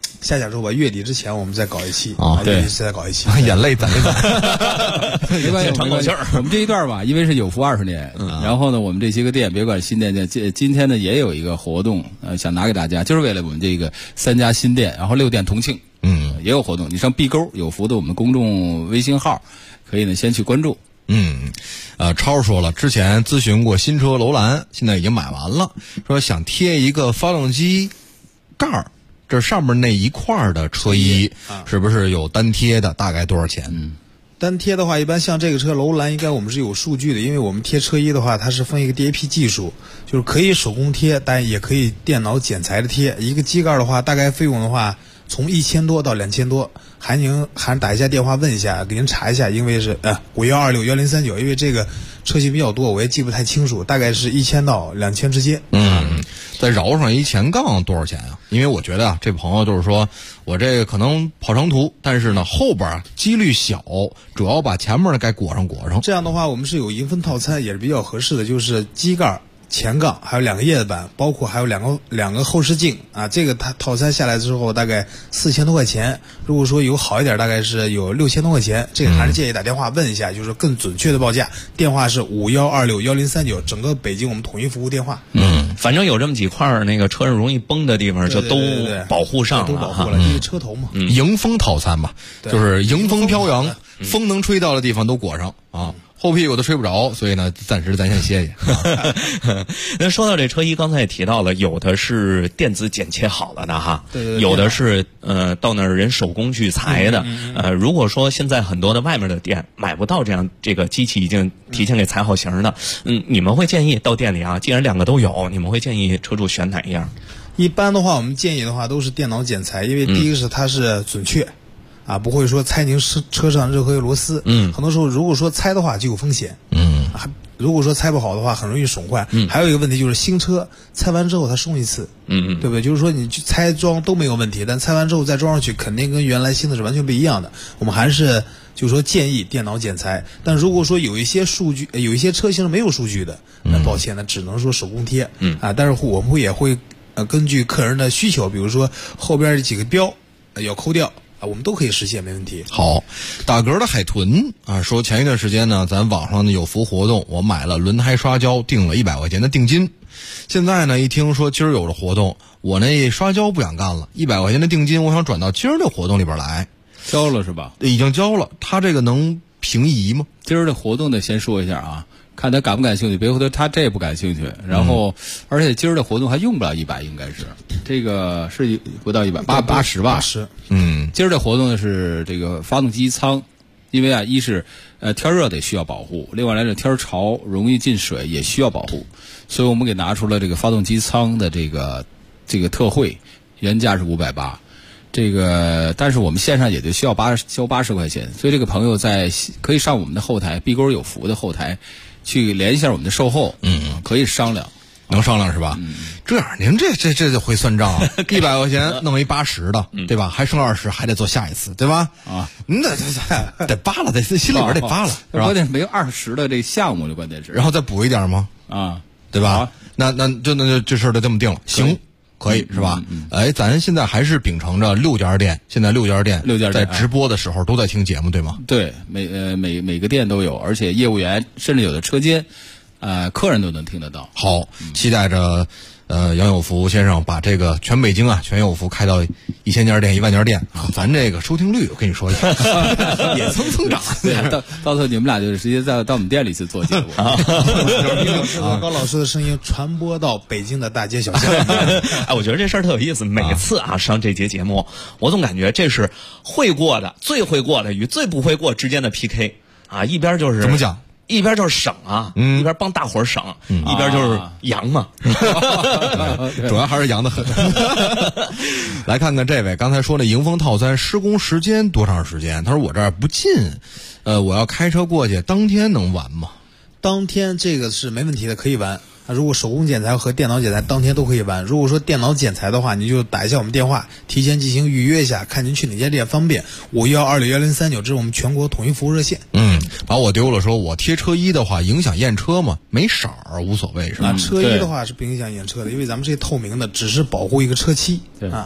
下之后吧，月底之前我们再搞一期对， 再搞一期， 眼泪攒一攒， 没关系， 喘口气儿。 我们这一段吧，因为是有福20年，然后呢，我们这些个店，别管新店今天呢也有一个活动，想拿给大家，就是为了我们这个3家新店，然后6店同庆，也有活动。你上碧沟有福的我们公众微信号，可以呢先去关注。 超说了，之前咨询过新车楼兰，现在已经买完了，说想贴一个发动机盖儿，这上面那一块的车衣，是不是有单贴的？大概多少钱？ 单贴的话，一般像这个车楼兰，应该我们是有数据的，因为我们贴车衣的话，它是分一个 DAP 技术，就是可以手工贴，但也可以电脑剪裁的贴。一个机盖的话，大概费用的话，从1000多到2000多，还打一下电话问一下，给您查一下，因为是51261039，因为这个车型比较多，我也记不太清楚，大概是1000到2000之间。 再绕上一前杠多少钱啊？因为我觉得这朋友就是说我这个可能跑长途，但是呢后边几率小，主要把前面的该裹上。 这样的话，我们是有银分套餐，也是比较合适的，就是机盖、前杠，还有2个叶子板，包括还有两个后视镜啊。这个套餐下来之后，大概4000多块钱。如果说有好一点，大概是有6000多块钱。这个还是建议打电话问一下，就是更准确的报价。电话是51261039，整个北京我们统一服务电话。 反正有这么几块那个车上容易崩的地方，就都保护上了， 都保护了，因为车头嘛。 迎风套餐吧，就是迎风飘扬，风能吹到的地方都裹上啊。后屁股都吹不着，所以呢，暂时咱先歇歇。 那说到这车衣，刚才也提到了，有的是电子剪切好了的哈， 对， 有的是到那儿人手工去裁的。如果说现在很多的外面的店买不到这个机器已经提前给裁好型的，你们会建议到店里啊，既然2个都有，你们会建议车主选哪一样？ 一般的话，我们建议的话都是电脑剪裁，因为第一个是它是准确。不会说猜您车上任何一个螺丝。很多时候如果说猜的话就有风险。如果说猜不好的话，很容易损坏。还有一个问题就是新车拆完之后它送一次。对不对？就是说你去拆装都没有问题，但拆完之后再装上去，肯定跟原来新的是完全不一样的。我们还是就是说建议电脑剪裁。但如果说有一些数据，有一些车型是没有数据的，那抱歉，那只能说手工贴。但是我们也会根据客人的需求，比如说后边几个标要抠掉。我们都可以实现，没问题。 好，打嗝的海豚啊，说前一段时间呢，咱网上的有福活动，我买了轮胎刷胶，定了100块钱的定金。现在呢，一听说今儿有了活动，我那刷胶不想干了，100块钱的定金，我想转到今儿的活动里边来。 交了是吧？ 已经交了，他这个能平移吗？ 今儿的活动得先说一下啊。看他感不感兴趣，别回头他这也不感兴趣。然后，而且今儿的活动还用不了100，应该是这个是不到100，80吧。今儿的活动呢是这个发动机舱，因为一是天热得需要保护，另外来讲天潮容易进水也需要保护，所以我们给拿出了这个发动机舱的这个特惠，原价是580。但是我们线上也就需要交80块钱，所以这个朋友可以上我们的后台，碧沟有福的后台。去联系一下我们的售后，可以商量， 能商量是吧？这样，您这会算账，100块钱弄一80的，对吧？还剩20，还得做下一次，对吧？您得扒拉，得心里边得扒拉，是吧？ 关键没有20的这个项目，就关键是， 然后再补一点吗？对吧？那就这事儿就这么定了，行。可以是吧？咱现在还是秉承着6家店，现在6家店在直播的时候都在听节目，对吗？ 对，每个店都有，而且业务员甚至有的车间，客人都能听得到。 好，期待着杨有福先生把这个全北京全有福开到1000家店、10000家店啊！咱这个收听率我跟你说一下，也蹭涨。 对，到时候你们俩就直接到我们店里去做节目啊！ 高老师的声音传播到北京的大街小巷。 我觉得这事儿特有意思。每次上这节节目，我总感觉这是会过的、最会过的与最不会过之间的 PK 啊！一边就是怎么讲？ 一边就是省一边帮大伙儿省，一边就是扬嘛， 主要还是扬的很。来看看这位刚才说的迎风套餐施工时间多长时间？他说我这儿不近，我要开车过去，当天能完吗？ 当天这个是没问题的，可以完。如果手工剪裁和电脑剪裁当天都可以完。如果说电脑剪裁的话，你就打一下我们电话，提前进行预约一下，看您去哪家店方便。51261039，这是我们全国统一服务热线。 把我丢了，说我贴车衣的话影响验车吗？没色儿无所谓是吧？ 车衣的话是不影响验车的，因为咱们这透明的，只是保护一个车漆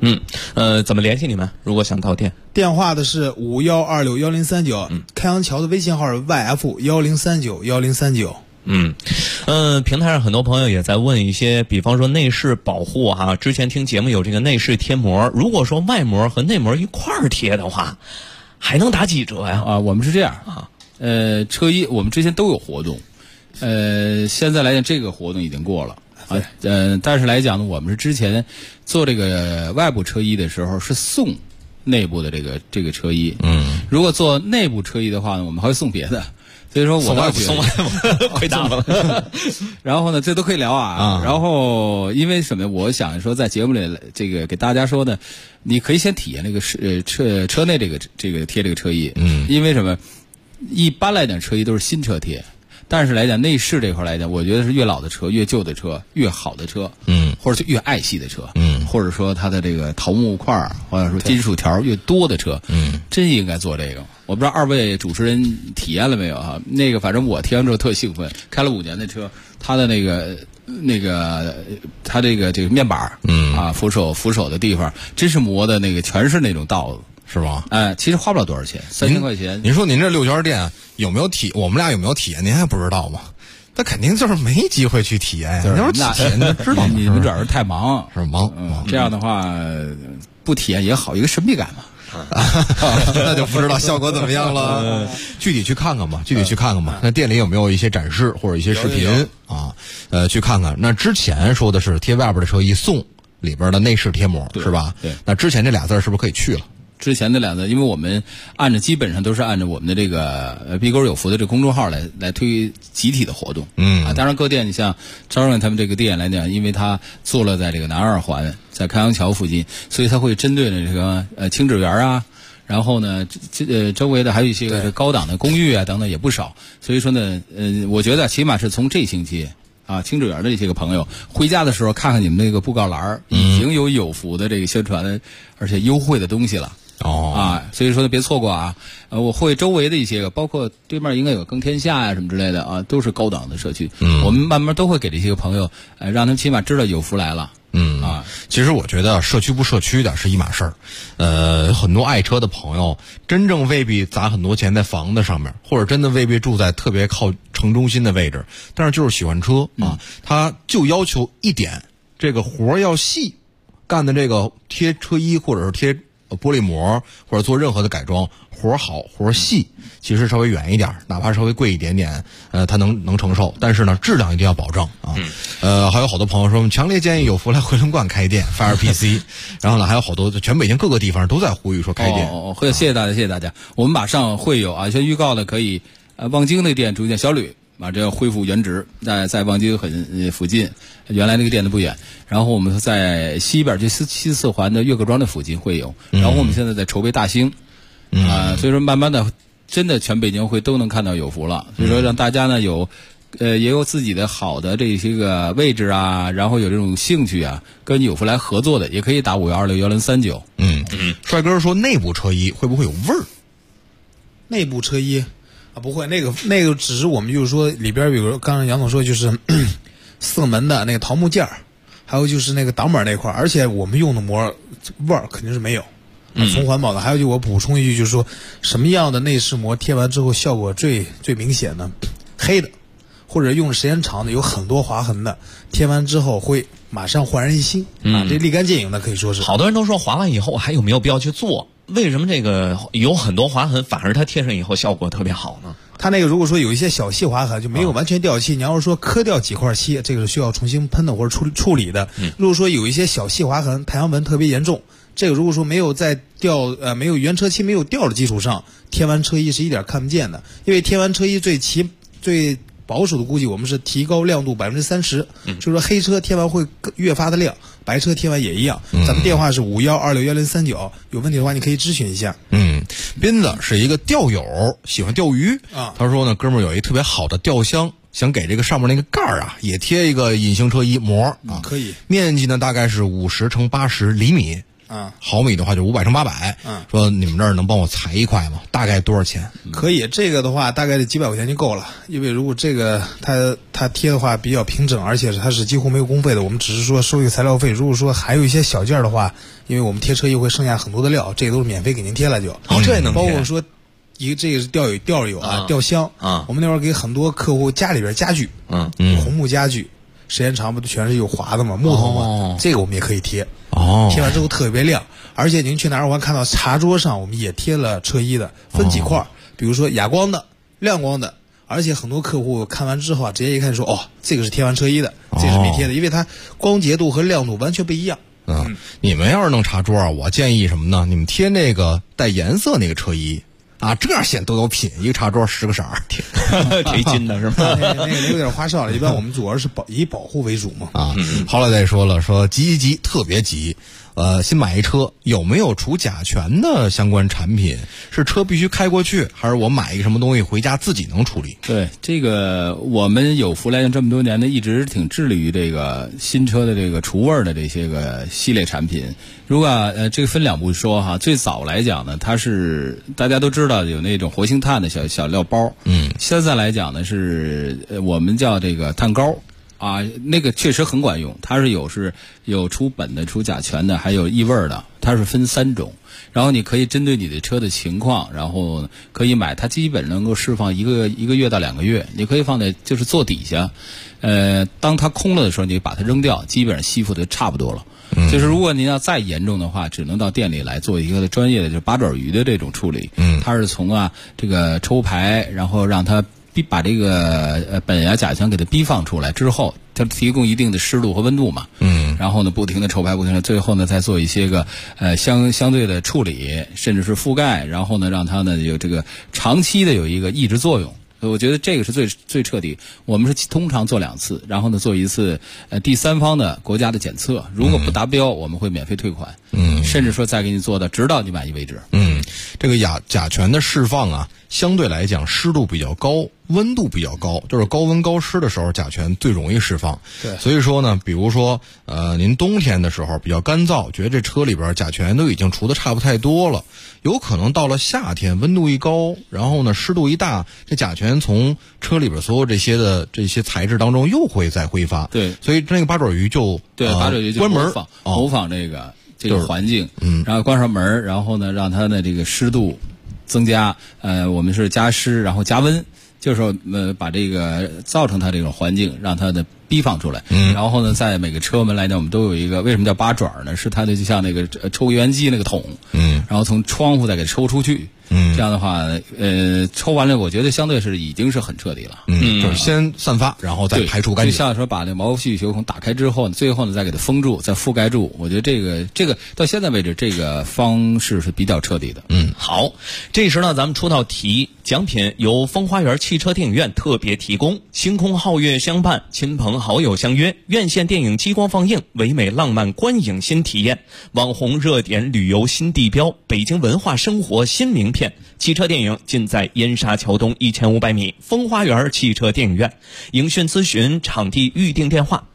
怎么联系你们？如果想到店， 电话的是51261039，开阳桥的微信号是 YF10391039。 平台上很多朋友也在问一些，比方说内饰保护哈。之前听节目有这个内饰贴膜，如果说外膜和内膜一块儿贴的话，还能打几折呀？ 我们是这样啊，车衣我们之前都有活动，现在来讲这个活动已经过了啊，但是来讲呢，我们是之前做这个外部车衣的时候是送内部的这个车衣，如果做内部车衣的话呢，我们还会送别的。所以说我倒觉得亏大了。 然后呢，这都可以聊啊。然后因为什么？我想说在节目里这个给大家说呢，你可以先体验这个车内这个贴这个车衣。因为什么？一般来讲车衣都是新车贴，但是来讲内饰这块来讲，我觉得是越老的车、越旧的车、越好的车，或者是越爱惜的车，或者说它的这个桃木块或者说金属条越多的车，真应该做这个。我不知道二位主持人体验了没有啊？那个反正我贴完之后特兴奋，开了5年的车，它的那个它这个面板扶手的地方，真是磨的那个全是那种道子。 是吧？ 其实花不了多少钱，3000块钱。 您说您这6圈店有没有我们俩有没有体验？您还不知道吗？他肯定就是没机会去体验。 就是要是体验，就知道你们主要是太忙， 是忙。 这样的话不体验也好，一个神秘感嘛。 那就不知道效果怎么样了。具体去看看吧，那店里有没有一些展示或者一些视频啊？去看看。那之前说的是贴外边的车衣送里边的内饰贴膜，是吧？ 对。 那之前这俩字是不是可以去了？ 之前的2字，因为我们基本上都是按照我们的这个鼻沟有福的这个公众号来推集体的活动。当然各店，你像招润他们这个店来讲，因为他坐落在这个南二环，在开阳桥附近，所以他会针对的这个清纸园啊，然后呢周围的还有一些高档的公寓啊等等也不少。所以说呢，我觉得起码是从这星期清纸园的这些个朋友回家的时候看看你们那个布告栏，已经有福的这个宣传而且优惠的东西了。所以说呢，别错过啊！我会周围的一些个，包括对面应该有更天下呀什么之类的啊，都是高档的社区。我们慢慢都会给这些个朋友，让他们起码知道有福来了。 其实我觉得社区不社区的是一码事儿。很多爱车的朋友，真正未必砸很多钱在房子上面，或者真的未必住在特别靠城中心的位置，但是就是喜欢车他就要求一点，这个活要细，干的这个贴车衣或者是贴玻璃膜或者做任何的改装，活好活细，其实稍微远一点，哪怕稍微贵一点点，他能承受，但是呢质量一定要保证啊。还有好多朋友说，我们强烈建议有福来回龙观开店Fire PC， 然后呢还有好多全北京各个地方都在呼吁说开店。 谢谢大家，谢谢大家。我们马上会有先预告的可以，望京那店逐渐小吕。这要恢复原职，在望京附近，原来那个店的不远。然后我们在西边就西四环的岳各庄的附近会有。然后我们现在在筹备大兴，所以说慢慢的，真的全北京都能看到有福了。所以说让大家呢也有自己的好的这些个位置啊，然后有这种兴趣啊，跟有福来合作的，也可以打51261039。 帅哥说内部车衣会不会有味儿？ 内部车衣。不会，那个只是我们就是说里边有刚才杨总说就是4个门的那个桃木件儿，还有就是那个挡板那块儿，而且我们用的膜味儿肯定是没有，纯环保的。还有就我补充一句，就是说什么样的内饰膜贴完之后效果最明显呢？黑的，或者用的时间长的，有很多划痕的，贴完之后会马上焕然一新这立竿见影的可以说是。 好多人都说划完以后还有没有必要去做？为什么这个有很多划痕，反而它贴上以后效果特别好呢？ 它那个如果说有一些小细划痕就没有完全掉漆，你要是说磕掉几块漆，这个是需要重新喷的或者处理的。如果说有一些小细划痕，太阳纹特别严重，这个如果说没有在没有原车漆没有掉的基础上，贴完车衣是一点看不见的。因为贴完车衣最保守的估计，我们是提高亮度30%，就是说黑车贴完会越发的亮，白车贴完也一样。咱们电话是51261039，有问题的话你可以咨询一下。 斌子是一个钓友，喜欢钓鱼他说呢，哥们儿有一特别好的钓箱，想给这个上面那个盖儿也贴一个隐形车衣膜可以。 面积呢大概是50×80厘米毫米的话就500乘800。说你们这儿能帮我裁一块吗？大概多少钱？ 可以，这个的话大概几百块钱就够了。因为如果这个它贴的话比较平整，而且它是几乎没有工费的，我们只是说收一个材料费。如果说还有一些小件的话，因为我们贴车衣会剩下很多的料，这个都是免费给您贴了就。 这也能贴。 包括说这个是吊友啊，吊箱啊，我们那会儿给很多客户家里边家具，红木家具，时间长不都全是有划的嘛，木头嘛，这个我们也可以贴。贴完之后特别亮，而且您去哪儿玩看到茶桌上我们也贴了车衣的，分几块，比如说哑光的、亮光的，而且很多客户看完之后啊，直接一看说这个是贴完车衣的，这个是没贴的，因为它光洁度和亮度完全不一样。 你们要是弄茶桌啊，我建议什么呢？你们贴那个带颜色那个车衣。这样显得都有品，一个茶桌10个色儿， 贴金的是吗？ 那个有点花哨了。一般我们主要是以保护为主嘛。 后来再说了，说急，特别急。新买一车，有没有除甲醛的相关产品？是车必须开过去，还是我买一个什么东西回家自己能处理？ 对，这个我们有福来源这么多年呢，一直挺致力于这个新车的这个除味的这些个系列产品。如果这个分两步说哈，最早来讲呢，它是大家都知道有那种活性炭的小料包，现在来讲呢是我们叫这个炭膏。那个确实很管用，它是有除苯的、除甲醛的，还有异味的，它是分3种。然后你可以针对你的车的情况，然后可以买，它基本能够释放一个月到2个月。你可以放在就是座底下，当它空了的时候，你把它扔掉，基本上吸附的差不多了。就是如果您要再严重的话，只能到店里来做一个专业的就是八爪鱼的这种处理。它是从这个抽排，然后让它把这个苯呀、甲醛给它逼放出来之后，它提供一定的湿度和温度嘛，然后呢不停的抽排，不停的，最后呢再做一些个相对的处理，甚至是覆盖，然后呢让它呢有这个长期的有一个抑制作用。我觉得这个是最彻底。我们是通常做2次，然后呢做一次第三方的国家的检测，如果不达标，我们会免费退款，甚至说再给你做到直到你满意为止。 这个甲醛的释放相对来讲湿度比较高，温度比较高，就是高温高湿的时候，甲醛最容易释放。 对， 所以说呢，比如说您冬天的时候比较干燥，觉得这车里边甲醛都已经除的差不太多了，有可能到了夏天温度一高，然后呢湿度一大，这甲醛从车里边所有这些材质当中又会再挥发。 对， 所以那个八爪鱼就八爪鱼就关门模仿这个环境，然后关上门，然后呢让它的这个湿度增加，我们是加湿然后加温，就是说把这个造成它这种环境，让它的逼放出来。然后呢在每个车门来讲，我们都有一个，为什么叫八爪呢？是它的就像那个抽油烟机那个桶，然后从窗户再给抽出去。这样的话，抽完了，我觉得相对是已经是很彻底了。 就是先散发，然后再排除干净。 就像说把那毛细血孔打开之后，最后呢再给它封住，再覆盖住。我觉得这个到现在为止，这个方式是比较彻底的。 好，这时呢咱们出道题，奖品由风花园汽车电影院特别提供，星空皓月相伴，亲朋好友相约，院线电影激光放映，唯美浪漫观影新体验，网红热点旅游新地标，北京文化生活新名片。汽车电影尽在燕莎桥东1500米风花园汽车电影院，影讯咨询场地预订电话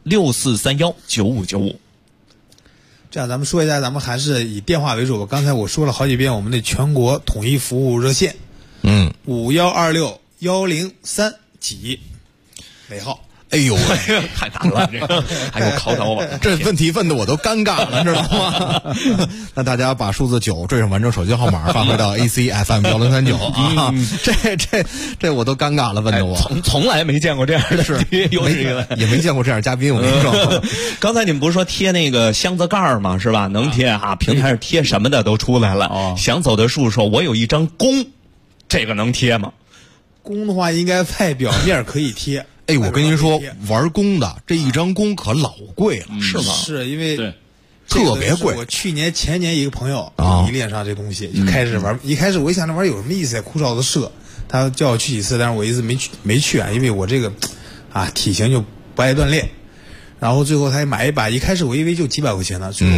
64319595。 这样咱们说一下，咱们还是以电话为主吧。刚才我说了好几遍我们的全国统一服务热线，5126-103几尾号。 哎呦喂， 太难了，这个还有考倒我， 这问题问的我都尴尬了，知道吗？那大家把数字9缀上完整手机号码，发回到 ACFM1039这我都尴尬了，问的我从来没见过这样的事， 也没见过这样嘉宾，我跟你说。 刚才你们不是说贴那个箱子盖吗？是吧？能贴平台上贴什么的都出来了。想走的树说，我有一张弓，这个能贴吗？ 弓的话，应该在表面可以贴。 我跟您说，玩弓的这一张弓可老贵了， 是吗？ 是因为特别贵。 我去年前年一个朋友迷恋上这东西，就开始玩。一开始我一想这玩意儿有什么意思呀？枯燥的射，他叫我去几次，但是我一直没去因为我这个体型就不爱锻炼。然后最后他买一把，一开始我以为就几百块钱呢，最后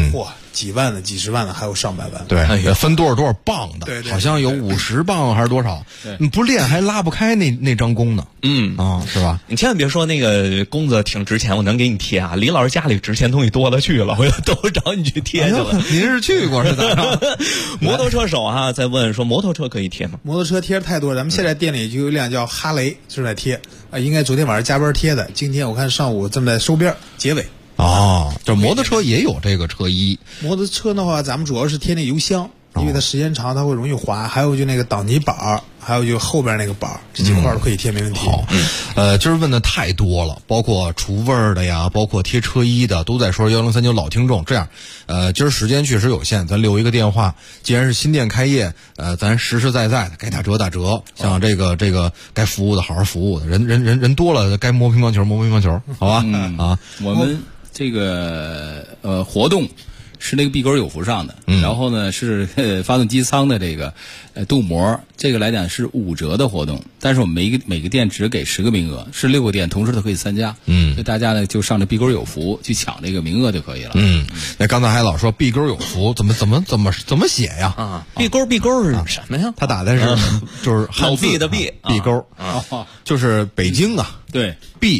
几万的、几十万的，还有上百万。 对，分多少磅的， 对， 好像有50磅还是多少？你不练还拉不开那张弓呢。是吧？ 你千万别说那个弓子挺值钱，我能给你贴啊。李老师家里值钱东西多了去了，我都找你去贴去了。 您是去过是咋着？ 摩托车手啊，在问说摩托车可以贴吗？ 摩托车贴太多，咱们现在店里就有一辆叫哈雷正在贴啊，应该昨天晚上加班贴的，今天我看上午正在收边结尾。 就摩托车也有这个车衣。 摩托车的话，咱们主要是贴那油箱，因为它时间长它会容易滑，还有就那个挡泥板，还有就后边那个板，这几块都可以贴，没问题。 好，今儿问的太多了，包括除味儿的呀，包括贴车衣的，都在说1039老听众。这样，今儿时间确实有限，咱留一个电话。既然是新店开业，咱实实在在的该打折打折，像这个该服务的好好服务的，人多了，该摸乒乓球摸乒乓球，好吧？ 我们这个活动是那个壁钩有福上的，然后呢是发动机舱的这个镀膜，这个来讲是5折的活动，但是我们每个店只给10个名额，是6个店同时都可以参加。所以大家呢就上这壁钩有福去抢这个名额就可以了。 那刚才还老说壁钩有福，怎么写呀？ 壁钩是什么呀？ 他打的是就是老毕的毕壁钩就是北京啊， 对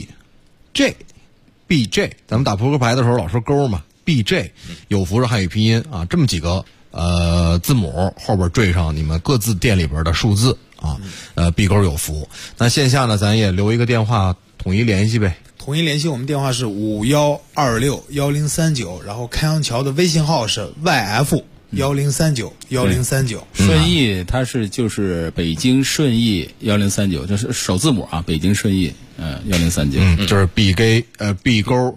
BJ， 咱们打扑克牌的时候老说勾嘛。BJ 有福是汉语拼音啊，这么几个字母后边缀上你们各自店里边的数字啊，壁钩有福。那线下呢，咱也留一个电话统一联系呗。 统一联系我们电话是51261039，然后开阳桥的微信号是 YF10391039。 顺义它就是北京顺义1039，这是首字母啊，北京顺义1039， 就是壁钩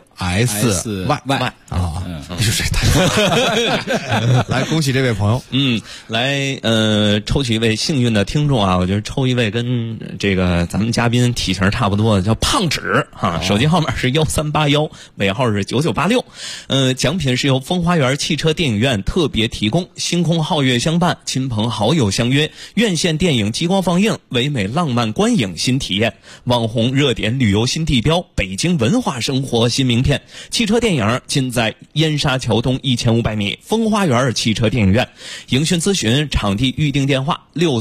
SY 就是来恭喜这位朋友。 来抽取一位幸运的听众啊，我觉得抽一位跟这个咱们嘉宾体型差不多的，叫胖纸啊，手机号码是1381，尾号是9986。奖品是由风花园汽车电影院特别提供，星空皓月相伴，亲朋好友相约，院线电影激光放映，唯美浪漫观影新体验，网红热点旅游新地标，北京文化生活新名片。汽车电影尽在燕莎桥东1500米风花园汽车电影院。营讯咨询场地预订电话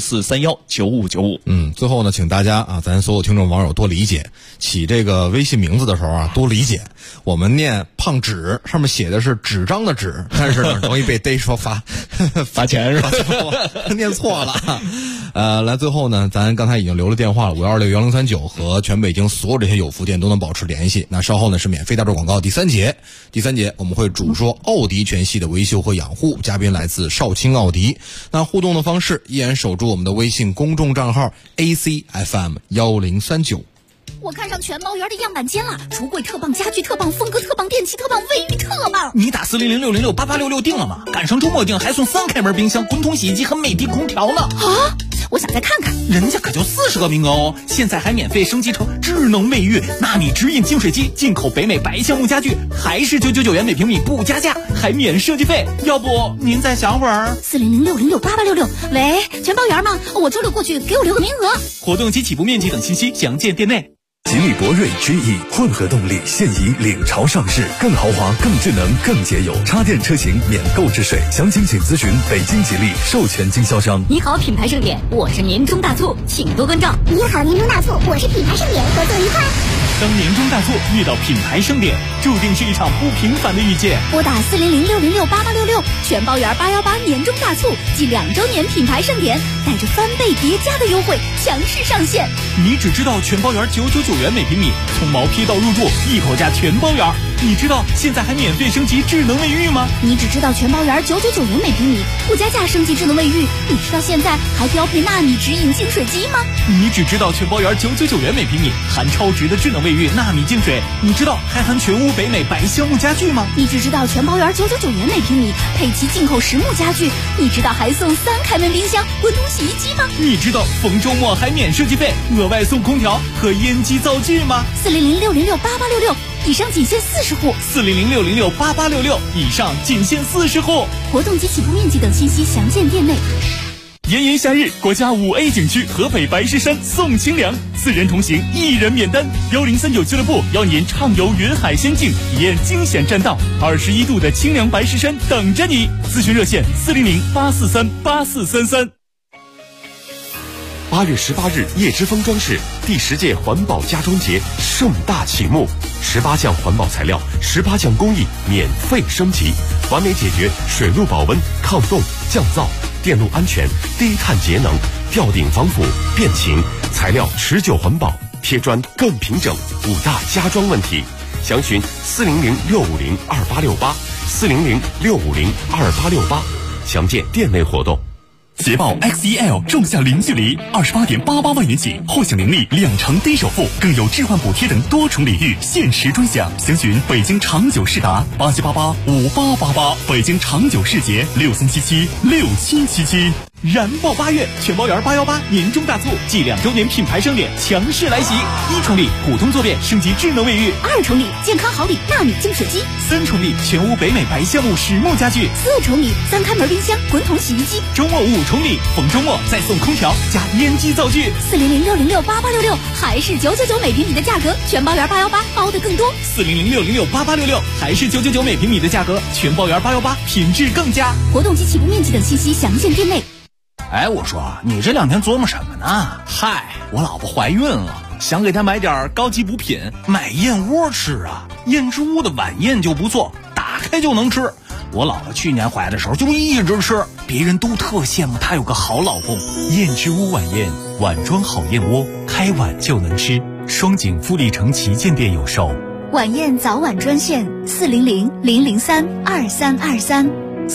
64319595。 最后呢，请大家啊，咱所有听众网友多理解，起这个微信名字的时候啊，多理解。我们念胖纸，上面写的是纸张的纸，但是呢，容易被逮说罚钱是吧？念错了。来最后呢，咱刚才已经留了电话了，52611039和全北京所有这些有福店都能保持联系。那稍后呢是免费大众广告第三节我们会主说奥迪全系的维修和养护，嘉宾来自少卿奥迪。那互动的方式依然守住我们的微信公众账号 ACFM1039。 我看上全包园的样板间了，橱柜特棒，家具特棒，风格特棒，电器特棒，卫浴特棒。 你打40060688866定了吗？赶上周末定还送3开门冰箱、滚筒洗衣机和美的空调呢。 啊！我想再看看， 人家可就40个名额哦！现在还免费升级成智能卫浴，纳米直饮净水机，进口北美白橡木家具，还是999元每平米不加价，还免设计费。要不您再想会儿 ？40060688866，喂，全包园吗？我周六过去，给我留个名额。 活动及起步面积等信息详见店内。 吉利博瑞 GE 混合动力现已领潮上市，更豪华、更智能、更节油，插电车型免购置税。详情请咨询北京吉利授权经销商。 你好，品牌盛典，我是年终大促，请多关照。你好，年终大促，我是品牌盛典，合作愉快。 当年终大促遇到品牌盛典，注定是一场不平凡的遇见。 拨打40060688866，全包园818年终大促暨2周年品牌盛典，带着翻倍叠加的优惠强势上线。 你只知道全包园999元每平米，从毛坯到入住一口价全包园。你知道现在还免费升级智能卫浴吗？ 你只知道全包园999元每平米，不加价升级智能卫浴。你知道现在还标配纳米直饮净水机吗？ 你只知道全包园999元每平米，含超值的智能卫浴纳米净水。你知道还含全屋北美白橡木家具吗？ 你只知道全包园999元每平米，配齐进口实木家具。你知道还送3开门冰箱、滚筒洗衣机吗？ 你知道逢周末还免设计费，额外送空调和烟机灶具吗 ？40060688866，以上仅限40户。 40060688866，以上仅限40户。 活动及起步面积等信息详见店内。 炎炎夏日，国家5A 景区河北白石山送清凉，4人同行1人免单。1039俱乐部邀您畅游云海仙境，体验惊险栈道，21度的清凉白石山等着你。咨询热线400-843-8433。 8月18日，叶之峰装饰第10届环保家装节盛大启幕，18项环保材料，18项工艺免费升级，完美解决水路保温、抗冻、降噪、电路安全、低碳节能、吊顶防腐、变形，材料持久环保，贴砖更平整，5大家装问题。详询400-650-2868，400-650-2868，详见店内活动。 捷豹 XEL 重享零距离，28.88万元起，或享零利2成低首付，更有置换补贴等多重礼遇，限时专享。详询北京长久世达87885888，北京长久世捷63776777。燃爆8月，全包圆818年终大促暨2周年品牌盛典强势来袭！1重礼普通坐便升级智能卫浴 ，2重礼健康好礼纳米净水机 ，3重礼全屋北美白橡木实木家具 ，4重礼3开门冰箱、滚筒洗衣机。 周末5重礼，逢周末再送空调加烟机灶具。 400-606-8866，还是999每平米的价格，全包圆818包的更多。 400-606-8866，还是999每平米的价格，全包圆818品质更佳。 活动及起步面积等信息详见店内。 哎，我说你这2天琢磨什么呢？嗨，我老婆怀孕了，想给她买点高级补品，买燕窝吃啊。燕之屋的晚宴就不错，打开就能吃。我老婆去年怀的时候就一直吃，别人都特羡慕她有个好老公。 燕之屋晚宴，碗装好燕窝，开碗就能吃。双井富力城旗舰店有售。 晚宴早晚专线400-003-2323。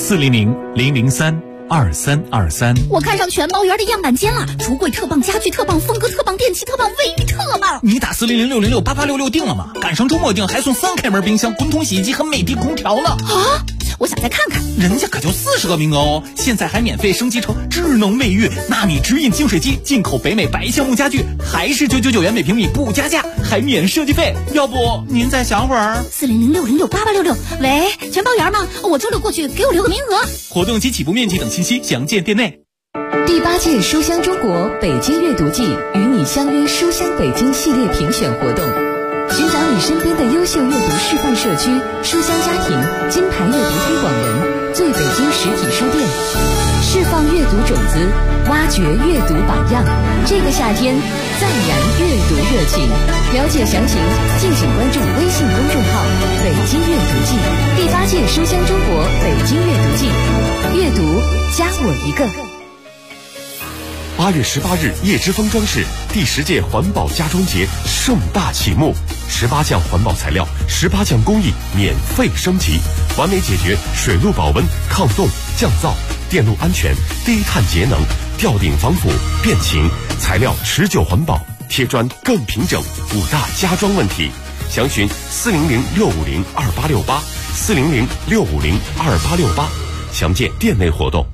400-003-2323。 我看上全包圆的样板间了，橱柜特棒，家具特棒，风格特棒，电器特棒，卫浴特棒。 你打400-606-8866订了吗？赶上周末订还送3开门冰箱、滚筒洗衣机和美的空调呢。 啊！我想再看看， 人家可就40个名额哦！现在还免费升级成智能卫浴、纳米直饮净水机，进口北美白橡木家具，还是999元每平米不加价，还免设计费。要不您再想会儿 ？400-606-8866。喂，全包圆吗？我周六过去，给我留个名额。 活动及起步面积等信息详见店内。 第8届书香中国北京阅读季与你相约书香北京系列评选活动，寻找你身边的优秀阅读示范社区、书香家庭、金牌阅读推广人、最北京实体书店，释放阅读种子，挖掘阅读榜样。这个夏天，再燃阅读热情。了解详情，敬请关注微信公众号“北京阅读季”。第8届书香中国北京阅读季，阅读加我一个。 8月18日，叶之峰装饰第10届环保家装节盛大启幕，18项环保材料，18项工艺免费升级，完美解决水路保温、抗冻、降噪、电路安全、低碳节能、吊顶防腐、变形，材料持久环保，贴砖更平整，5大家装问题。详询400-650-2868，400-650-2868，详见店内活动。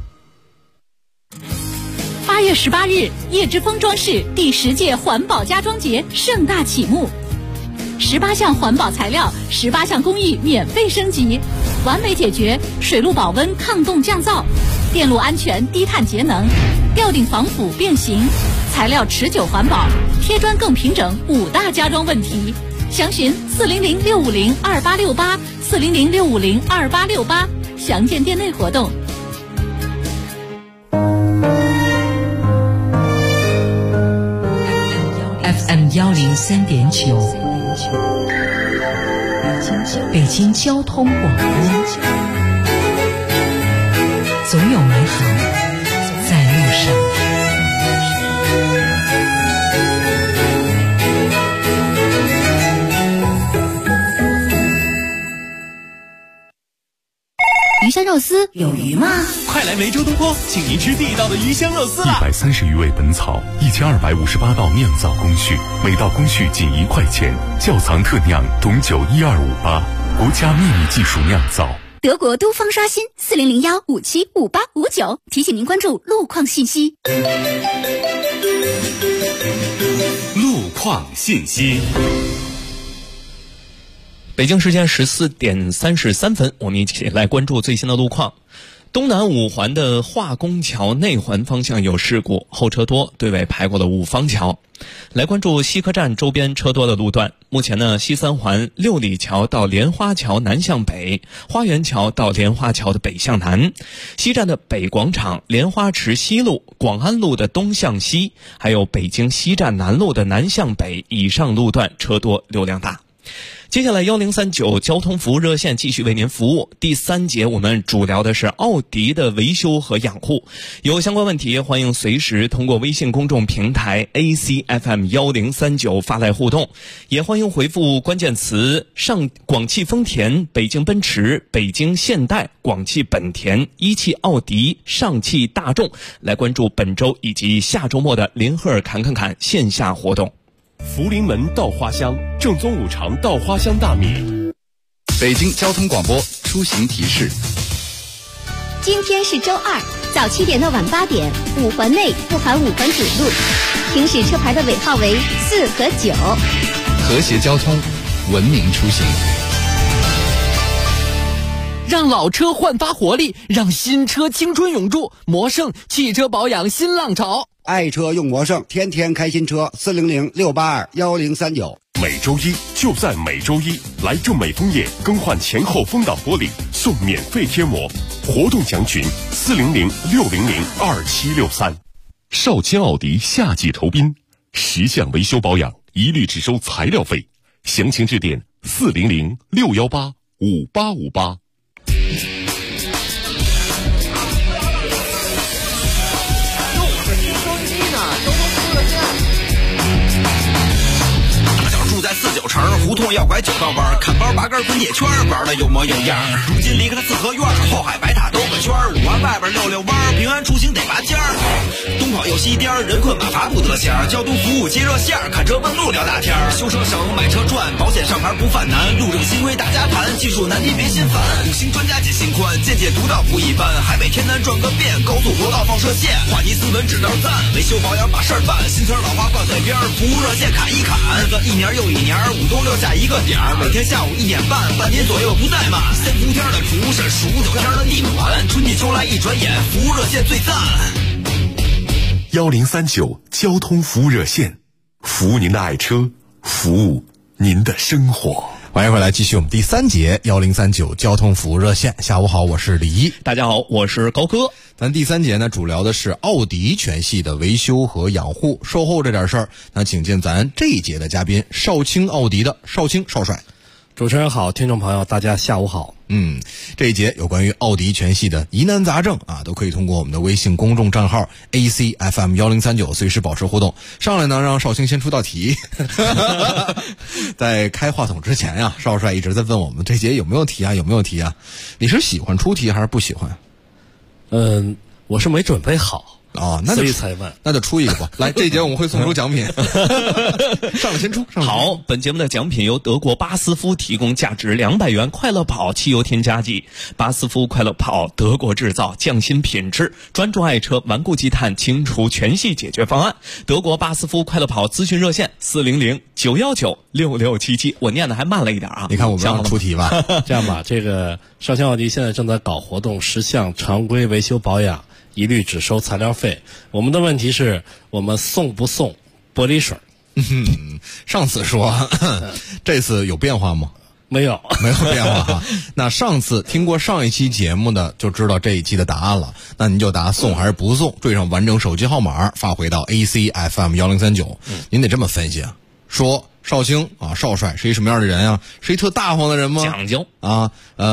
8月18日，叶之峰装饰第10届环保家装节盛大启幕，18项环保材料，18项工艺免费升级，完美解决水路保温、抗冻降噪、电路安全、低碳节能、吊顶防腐变形，材料持久环保，贴砖更平整，5大家装问题。详询400-650-2868，400-650-2868，详见店内活动。 FM 103.9，北京交通广播，总有美好在路上。 鱼香肉丝有鱼吗？ 快来梅州东坡，请您吃地道的鱼香肉丝啦 ！130余味本草，1258道酿造工序，每道工序仅1块钱，窖藏特酿董酒12588，国家秘密技术酿造。 德国都方刷新400-575859，提醒您关注路况信息。 路况信息。 北京时间14点33分，我们一起来关注最新的路况。 东南5环的化工桥内环方向有事故，后车多，队尾排过了5方桥。来关注西客站周边车多的路段。目前呢，西3环六里桥到莲花桥南向北，花园桥到莲花桥的北向南，西站的北广场、莲花池西路、广安路的东向西，还有北京西站南路的南向北以上路段车多流量大。接下来1039交通服务热线继续为您服务。第3节我们主聊的是奥迪的维修和养护，有相关问题欢迎随时通过微信公众平台 ACFM1039 发来互动，也欢迎回复关键词广汽丰田、北京奔驰、北京现代、广汽本田、一汽奥迪、上汽大众来关注本周以及下周末的林赫尔侃侃线下活动。 福临门稻花香，正宗五常稻花香大米。 北京交通广播出行提示： 今天是周二，早7点到晚8点，5环内不含5环主路，行驶车牌的尾号为4和9。 和谐交通，文明出行。 让老车焕发活力，让新车青春永驻。魔胜汽车保养新浪潮。 爱车用魔胜，天天开新车，400-682-1039。 每周一就在每周一，来正美枫叶更换前后风挡玻璃送免费贴膜，活动详询400-600-2763。少卿奥迪夏季酬宾，10项维修保养一律只收材料费，详情致电400-618-5858。 在49城胡同要拐9道弯，看包拔根滚铁圈，玩的有模有样。如今离开了四合院，后海白塔兜个圈，5环外边溜溜弯，平安出行得拔尖儿。东跑又西颠，人困马乏不得闲。交通服务接热线，看车问路聊大天。修车省，买车赚，保险上牌不犯难。路政新规大家谈，技术难题别心烦。5星专家解心宽，见解独到不一般。海北天南转个遍，高速国道放射线。话题斯文指道赞，维修保养把事儿办。新车老花挂嘴边，服务热线砍一砍。一年又一年，5冬6下一个点儿，每天下午1点半，半年左右不怠慢。先伏天的厨师，数9天的地暖，春季秋来一转眼，服务热线最赞。 1039交通服务热线，服务您的爱车，服务您的生活。 欢迎回来，继续我们第3节1039交通服务热线。下午好，我是李一。 大家好，我是高哥。 咱第3节呢，主聊的是奥迪全系的维修和养护、售后这点事儿。那请进咱这一节的嘉宾，少卿奥迪的少卿少帅。 主持人好，听众朋友大家下午好。 这一节有关于奥迪全系的疑难杂症啊，都可以通过我们的微信公众账号 ACFM1039 随时保持互动。上来呢，让少卿先出道题。在开话筒之前呀，少帅一直在问我们这节有没有题啊？你是喜欢出题还是不喜欢？ 我是没准备好。 那所以才问， 那就出一个吧。来，这一节我们会送出奖品。上来先出。 好，本节目的奖品由德国巴斯夫提供，价值200元快乐跑汽油添加剂。巴斯夫快乐跑，德国制造，匠心品质，专注爱车，顽固积碳，清除全系解决方案。德国巴斯夫快乐跑咨询热线400-919-6677。我念的还慢了一点啊。 你看我们让出题吧。 这样吧，这个少卿奥迪现在正在搞活动，10项常规维修保养一律只收材料费。我们的问题是，我们送不送玻璃水？ 上次说，这次有变化吗？ 没有变化哈。那上次听过上一期节目的就知道这一期的答案了。那您就答送还是不送，缀上完整手机号码发回到 ACFM1039。您得这么分析啊，说少卿啊，少帅是一什么样的人啊？是一特大方的人吗？ 讲究啊，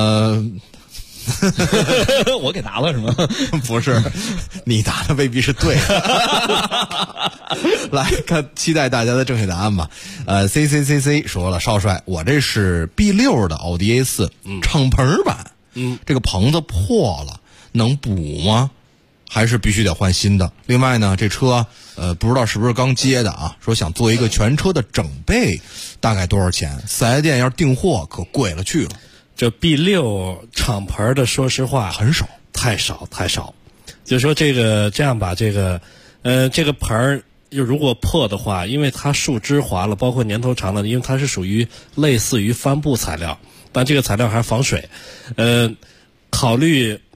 我给答了是吗？ 不是，你答的未必是对的。来看，期待大家的正确答案吧。CCCC 说了，少帅，我这是 B6 的奥迪 A4 敞篷版，这个棚子破了，能补吗？还是必须得换新的？另外呢，这车不知道是不是刚接的啊？说想做一个全车的整备，大概多少钱？4S店要是订货可贵了去了。 这 B6 敞篷的，说实话很少， 太少。就说这样吧，这个盆如果破的话，因为它树枝滑了，包括年头长了，因为它是属于类似于帆布材料，但这个材料还是防水。考虑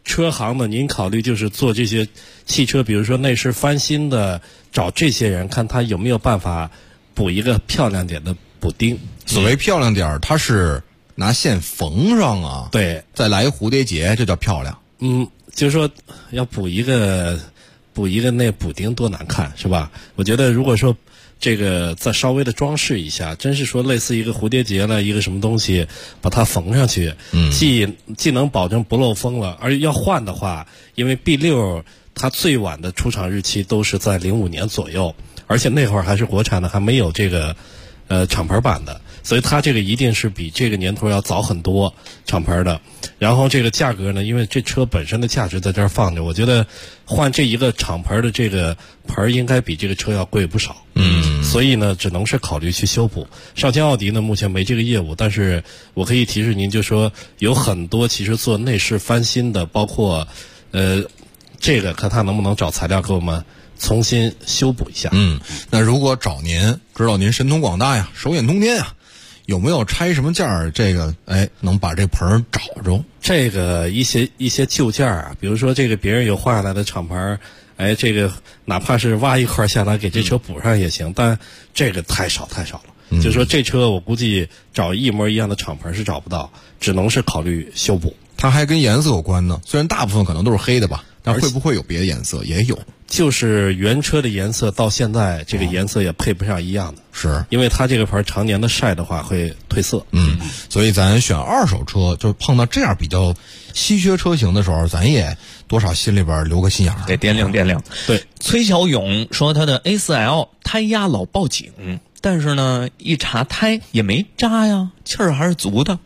车行呢，您考虑就是做这些汽车，比如说内饰翻新的，找这些人看他有没有办法补一个漂亮点的补丁。 所谓漂亮点，它是拿线缝上啊， 对， 再来一蝴蝶结，这叫漂亮。 就是说要补一个那补丁多难看是吧？我觉得如果说这个再稍微的装饰一下，真是说类似一个蝴蝶结了一个什么东西把它缝上去，既能保证不漏风了，而要换的话，因为 B6 它最晚的出厂日期都是在05年左右，而且那会儿还是国产的，还没有这个厂牌版的，所以它这个一定是比这个年头要早很多厂牌的。然后这个价格呢，因为这车本身的价值在这儿放着，我觉得换这一个厂牌的这个牌应该比这个车要贵不少。所以呢，只能是考虑去修补。上汽奥迪呢，目前没这个业务，但是我可以提示您，就说有很多其实做内饰翻新的，包括这个看他能不能找材料给我们重新修补一下。 那如果找您，知道您神通广大呀，手眼通天呀，有没有拆什么件儿？这个能把这盆找着？ 这个一些旧件啊，比如说这个别人有换下来的厂牌，这个哪怕是挖一块下来给这车补上也行，但这个太少了。就说这车我估计找一模一样的厂牌是找不到，只能是考虑修补。 它还跟颜色有关呢，虽然大部分可能都是黑的吧，但会不会有别的颜色？也有。 就是原车的颜色到现在这个颜色也配不上一样的， 是因为它这个牌常年的晒的话会褪色。 所以咱选二手车，就碰到这样比较稀缺车型的时候，咱也多少心里边留个心眼儿， 得掂量。对，崔小勇说他的 A4L 胎压老报警，但是呢一查胎也没扎呀，气儿还是足的。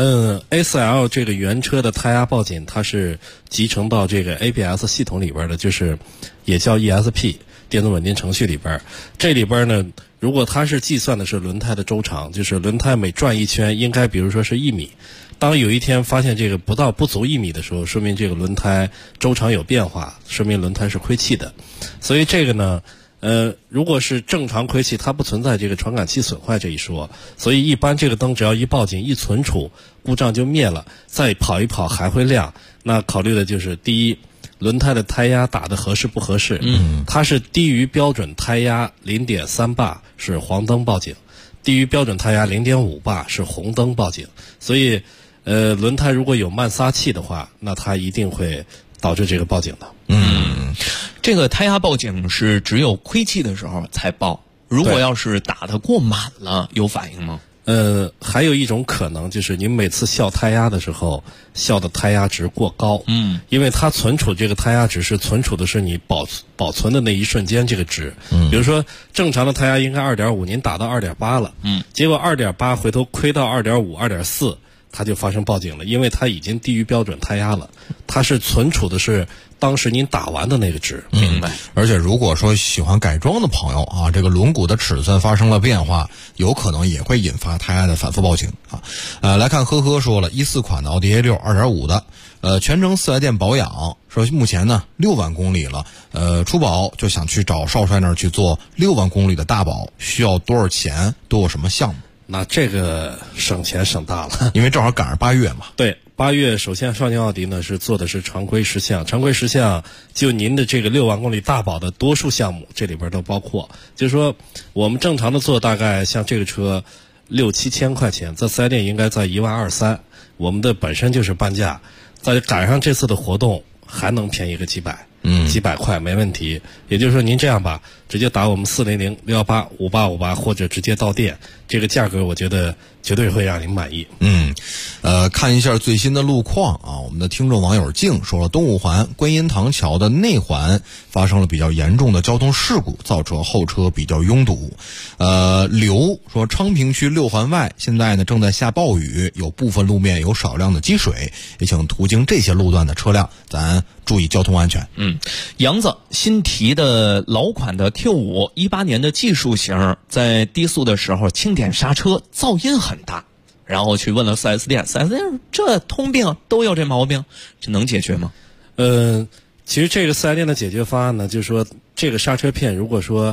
A4L 这个原车的胎压报警，它是集成到这个 ABS 系统里边的，就是也叫 ESP 电子稳定程序里边。这里边呢，如果它是计算的是轮胎的周长，就是轮胎每转一圈应该比如说是1米，当有一天发现这个不足1米的时候，说明这个轮胎周长有变化，说明轮胎是亏气的。所以这个呢如果是正常亏气，它不存在这个传感器损坏这一说，所以一般这个灯只要一报警一存储，故障就灭了，再跑一跑还会亮。那考虑的就是第一，轮胎的胎压打得合适不合适，它是低于标准胎压 0.3 bar 是黄灯报警，低于标准胎压 0.5 bar 是红灯报警。所以轮胎如果有慢撒气的话，那它一定会导致这个报警的。 这个胎压报警是只有亏气的时候才报，如果要是打得过满了，有反应吗？ 还有一种可能就是您每次校胎压的时候校的胎压值过高，因为它存储这个胎压值是存储的是你保存的那一瞬间这个值，比如说正常的胎压应该 2.5， 您打到 2.8 了，结果 2.8 回头亏到 2.5 2.4，它就发生报警了，因为它已经低于标准胎压了，它是存储的是当时您打完的那个值。 明白。 而且如果说喜欢改装的朋友啊，这个轮毂的尺寸发生了变化，有可能也会引发胎压的反复报警啊。来看呵呵说了，14款的奥迪 A6 2.5 的，全程4S店保养，说目前呢6万公里了，出保就想去找少帅那儿去做6万公里的大保，需要多少钱？都有什么项目？ 那这个省钱省大了， 因为正好赶上8月嘛。 对，8月首先上汽奥迪呢是做的是常规10项，常规10项就您的这个6万公里大保的多数项目这里边都包括，就是说我们正常的做大概像这个车6、7千块钱，在4S店应该在1万2、3，我们的本身就是半价，再赶上这次的活动还能便宜个几百。几百块没问题。也就是说您这样吧，直接打我们400-618-5858，或者直接到店，这个价格我觉得绝对会让您满意。 看一下最新的路况啊，我们的听众网友静说了，东五环观音堂桥的内环发生了比较严重的交通事故，造成后车比较拥堵。刘说昌平区6环外现在呢正在下暴雨，有部分路面有少量的积水，也请途经这些路段的车辆咱注意交通安全。 杨子新提的老款的 Q5 18年的技术型，在低速的时候轻点刹车噪音很大，然后去问了 4S 店， 4S 店这通病都有这毛病，这能解决吗？ 其实这个4S店的解决方案呢，就是说这个刹车片如果说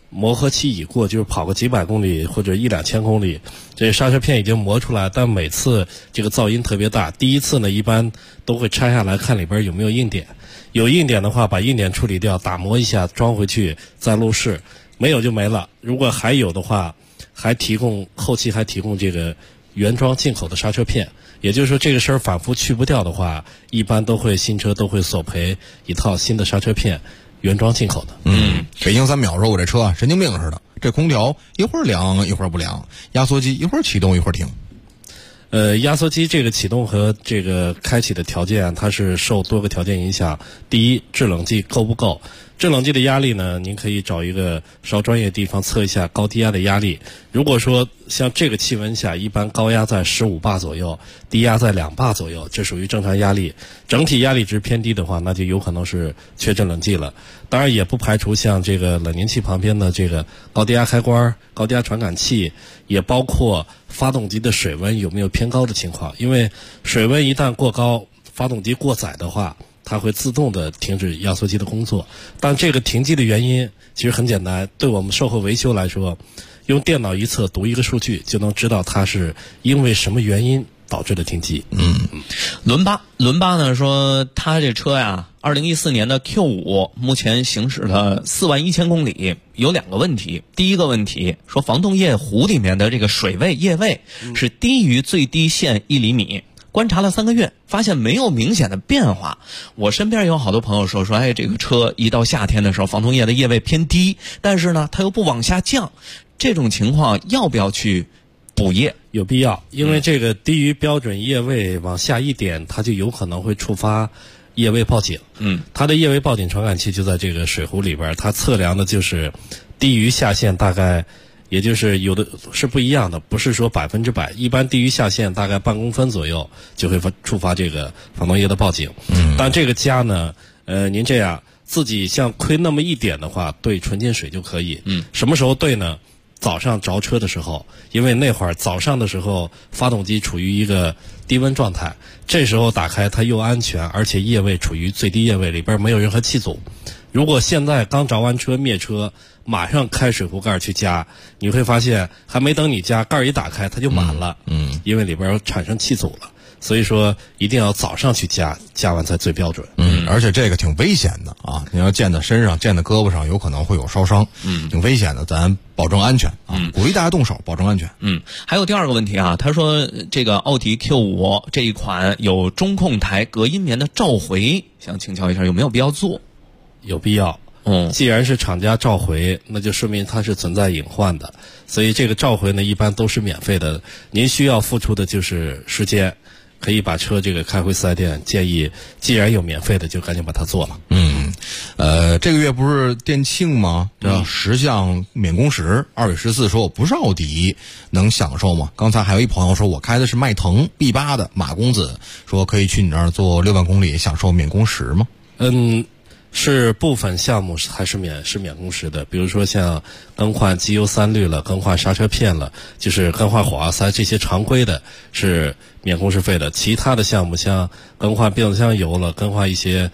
磨合期已过，就是跑个几百公里或者1-2千公里，这刹车片已经磨出来，但每次这个噪音特别大。第一次呢，一般都会拆下来看里边有没有硬点，有硬点的话把硬点处理掉，打磨一下装回去再路试，没有就没了。如果还有的话，后期还提供这个原装进口的刹车片。也就是说，这个事儿反复去不掉的话，一般新车都会索赔一套新的刹车片，原装进口的。 北京3秒说我这车神经病似的，这空调一会儿凉一会儿不凉，压缩机一会儿启动一会儿停。 压缩机这个启动和这个开启的条件，它是受多个条件影响。第一，制冷剂够不够？制冷剂的压力呢，您可以找一个稍专业的地方测一下高低压的压力。如果说像这个气温下，一般高压在15巴左右，低压在2巴左右，这属于正常压力。整体压力值偏低的话，那就有可能是缺制冷剂了。当然也不排除像这个冷凝器旁边的这个高低压开关、高低压传感器，也包括发动机的水温有没有偏高的情况。因为水温一旦过高，发动机过载的话，它会自动的停止压缩机的工作。但这个停机的原因其实很简单，对我们售后维修来说，用电脑一测读一个数据就能知道它是因为什么原因导致的停机。 伦巴呢说他这车呀，2014年的 Q5 目前行驶了41000公里，有2个问题。第一个问题说防冻液壶里面的这个水位液位是低于最低线1厘米。观察了3个月，发现没有明显的变化。我身边有好多朋友说，哎，这个车一到夏天的时候，防冻液的液位偏低，但是呢，它又不往下降。这种情况要不要去补液？ 有必要，因为这个低于标准液位往下一点，它就有可能会触发液位报警。它的液位报警传感器就在这个水壶里边，它测量的就是低于下限大概。也就是有的是不一样的，不是说100%，一般低于下限大概半公分左右就会触发这个防冻液的报警。但这个加呢，您这样自己像亏那么一点的话，兑纯净水就可以。什么时候兑呢？早上着车的时候，因为那会儿早上的时候发动机处于一个低温状态，这时候打开它又安全，而且液位处于最低液位，里边没有任何气阻。如果现在刚着完车灭车，马上开水壶盖去加，你会发现还没等你加，盖一打开它就满了。因为里边产生气阻了。所以说一定要早上去加，加完才最标准。 而且这个挺危险的啊！你要溅在身上、溅在胳膊上，有可能会有烧伤。挺危险的，咱保证安全啊！鼓励大家动手，保证安全。 还有第2个问题啊，他说这个奥迪 Q5 这一款有中控台隔音棉的召回，想请教一下有没有必要做？ 有必要。既然是厂家召回，那就说明它是存在隐患的，所以这个召回呢一般都是免费的，您需要付出的就是时间，可以把车这个开回4S店。建议既然有免费的，就赶紧把它做了。 这个月不是店庆吗？这10项免工时，2月14说我不是奥迪能享受吗？刚才还有一朋友说我开的是迈腾 B8 的，马公子说可以去你那儿做6万公里享受免工时吗？ 是部分项目还是免工时的，比如说像更换机油3滤了，更换刹车片了，就是更换火花塞，这些常规的是免工时费的。其他的项目像更换变速箱油了，更换一些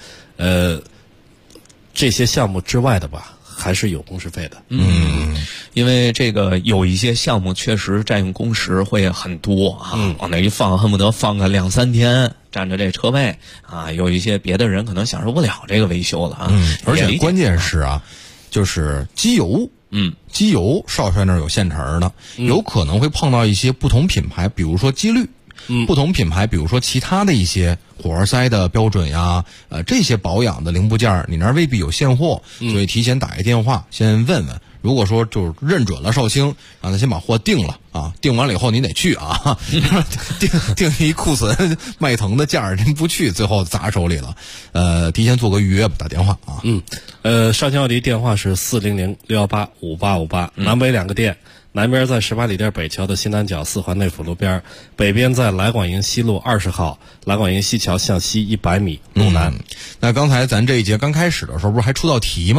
这些项目之外的吧，还是有工时费的。 因为这个有一些项目确实占用工时会很多啊，往那一放恨不得放个2-3天占着这车位啊，有一些别的人可能享受不了这个维修了啊。 而且关键是啊，就是机油。机油少帅那儿有现成的，有可能会碰到一些不同品牌，比如说机滤。不同品牌，比如说其他的一些火花塞的标准呀，这些保养的零部件你那儿未必有现货，所以提前打一电话先问问。如果说就是认准了绍兴，让他先把货定了啊，定完了以后您得去啊，定一库存迈腾的件您不去，最后砸手里了。提前做个预约吧，打电话啊。 绍兴奥迪电话是400-618-5858，南北2个店。南边在18里店北桥的西南角4环内辅路边，北边在来广营西路20号，来广营西桥向西100米路南。 那刚才咱这一节刚开始的时候，不是还出道题吗？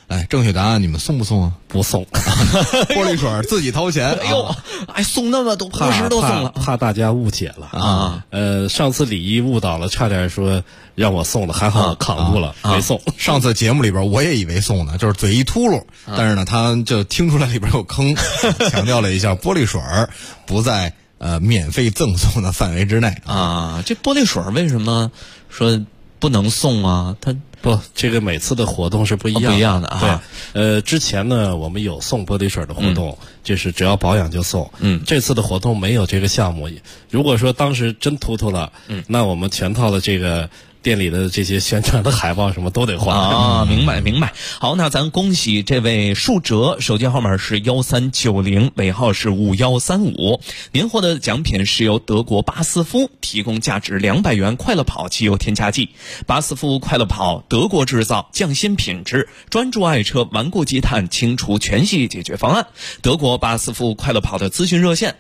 来，正确答案你们送不送啊？ 不送， 玻璃水自己掏钱。 哎呦，哎，送那么多，不是都送了， 怕大家误解了啊。上次礼仪误导了，差点说让我送的，还好扛住了，没送。 上次节目里边我也以为送呢，就是嘴一秃噜，但是呢，他就听出来里边有坑，强调了一下玻璃水不在免费赠送的范围之内啊。这玻璃水为什么说不能送啊？它不，这个每次的活动是不一样的。 不一样的啊。 对，之前呢，我们有送玻璃水的活动，就是只要保养就送。这次的活动没有这个项目。如果说当时真突突了，那我们全套的这个店里的这些宣传的海报什么都得换啊。明白。好，那咱恭喜这位树哲，手机号码是1390，尾号是5135。您获得的奖品是由德国巴斯夫提供价值200元快乐跑汽油添加剂。巴斯夫快乐跑，德国制造，匠心品质，专注爱车，顽固积碳，清除全系解决方案。德国巴斯夫快乐跑的咨询热线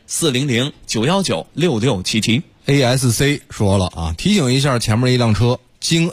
400-919-6677。 ASC 说了啊，提醒一下前面一辆车京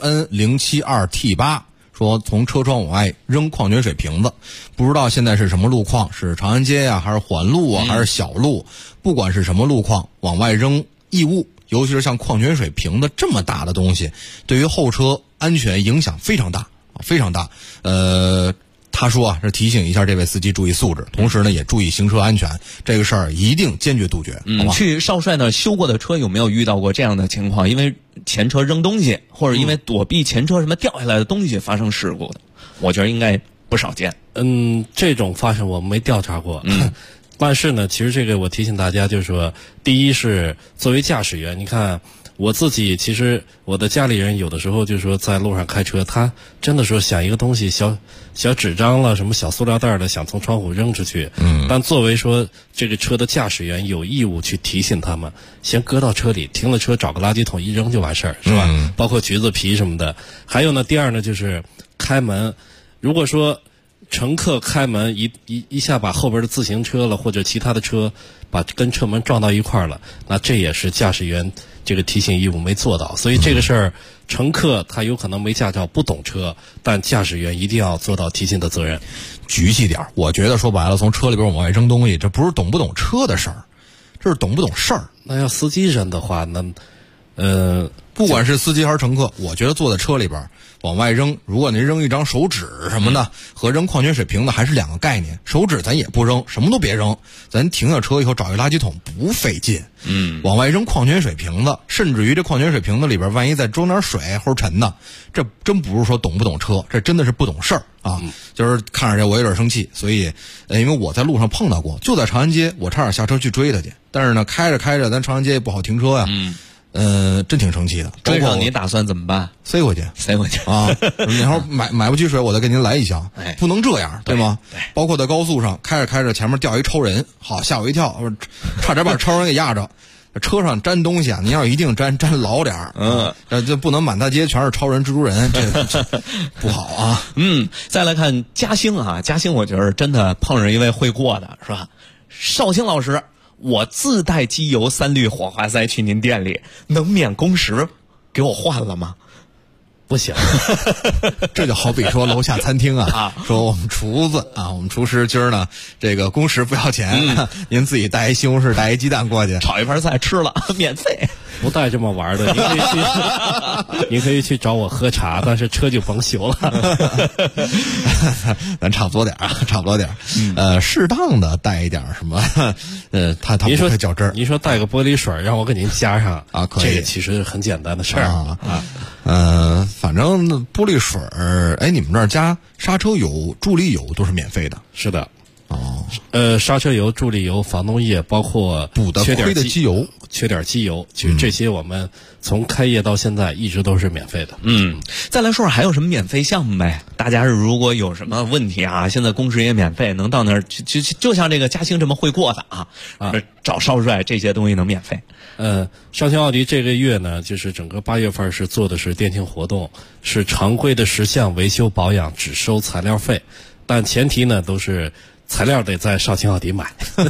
N072T8，说从车窗往外扔矿泉水瓶子，不知道现在是什么路况，是长安街呀，还是环路啊，还是小路，不管是什么路况，往外扔异物，尤其是像矿泉水瓶子这么大的东西，对于后车安全影响非常大，非常大。他说啊，是提醒一下这位司机注意素质，同时呢也注意行车安全，这个事儿一定坚决杜绝。 去少帅那修过的车有没有遇到过这样的情况？因为前车扔东西，或者因为躲避前车什么掉下来的东西发生事故的，我觉得应该不少见。 这种发生我们没调查过。但是呢，其实这个我提醒大家，就是说，第一是作为驾驶员，你看我自己，其实我的家里人有的时候就是说在路上开车，他真的说想一个东西小纸张了，什么小塑料袋的，想从窗户扔出去。但作为说这个车的驾驶员，有义务去提醒他们，先搁到车里，停了车找个垃圾桶一扔就完事儿，是吧？包括橘子皮什么的。还有呢，第二呢就是开门，如果说乘客开门一下把后边的自行车了或者其他的车跟车门撞到一块儿了，那这也是驾驶员这个提醒义务没做到。所以这个事儿，乘客他有可能没驾照不懂车，但驾驶员一定要做到提醒的责任。 局气点，我觉得说白了，从车里边往外扔东西，这不是懂不懂车的事儿，这是懂不懂事儿。 那要司机扔的话，那不管是司机还是乘客，我觉得坐在车里边往外扔，如果您扔一张手纸什么的，和扔矿泉水瓶子还是两个概念。手纸咱也不扔，什么都别扔，咱停下车以后找一垃圾桶不费劲。往外扔矿泉水瓶子，甚至于这矿泉水瓶子里边万一再装点水齁沉的，这真不是说懂不懂车，这真的是不懂事儿啊！就是看着这我有点生气，所以因为我在路上碰到过，就在长安街，我差点下车去追他去，但是呢开着开着咱长安街也不好停车呀。真挺生气的。 追上你打算怎么办？ 塞回去啊！你要买不起水，我再给您来一箱。不能这样，对吗？对。包括在高速上开着开着，前面掉一超人，好吓我一跳，差点把超人给压着。车上粘东西啊，您要一定粘牢点儿。这不能满大街全是超人、蜘蛛人，这不好啊。 再来看嘉兴啊，嘉兴我觉得真的碰上一位会过的是吧？绍兴老师。我自带机油3氯火花塞去您店里，能免工时给我换了吗？ 不行。 这就好比说楼下餐厅啊，说我们厨子啊，我们厨师今儿呢这个工时不要钱，您自己带一西红柿带一鸡蛋过去炒一盘菜吃了免费。 不带这么玩的，您可以去找我喝茶，但是车就甭修了。 咱差不多点啊，差不多点。适当的带一点什么，他不会较真儿。 您说带个玻璃水让我给您加上啊，可以。 这个其实很简单的事儿啊。反正玻璃水你们那儿加刹车油、助力油都是免费的。 是的。刹车油、助力油、防冻液，包括补的亏的机油， 缺点机油，其实这些我们从开业到现在一直都是免费的。 再来说说还有什么免费项目呗？大家如果有什么问题啊，现在工时也免费，能到那儿就像这个嘉兴这么会过的找少帅这些东西能免费。 绍兴奥迪这个月呢，就是整个8月份是做的是店庆活动，是常规的10项维修保养只收材料费，但前提呢都是材料得在绍兴奥迪买。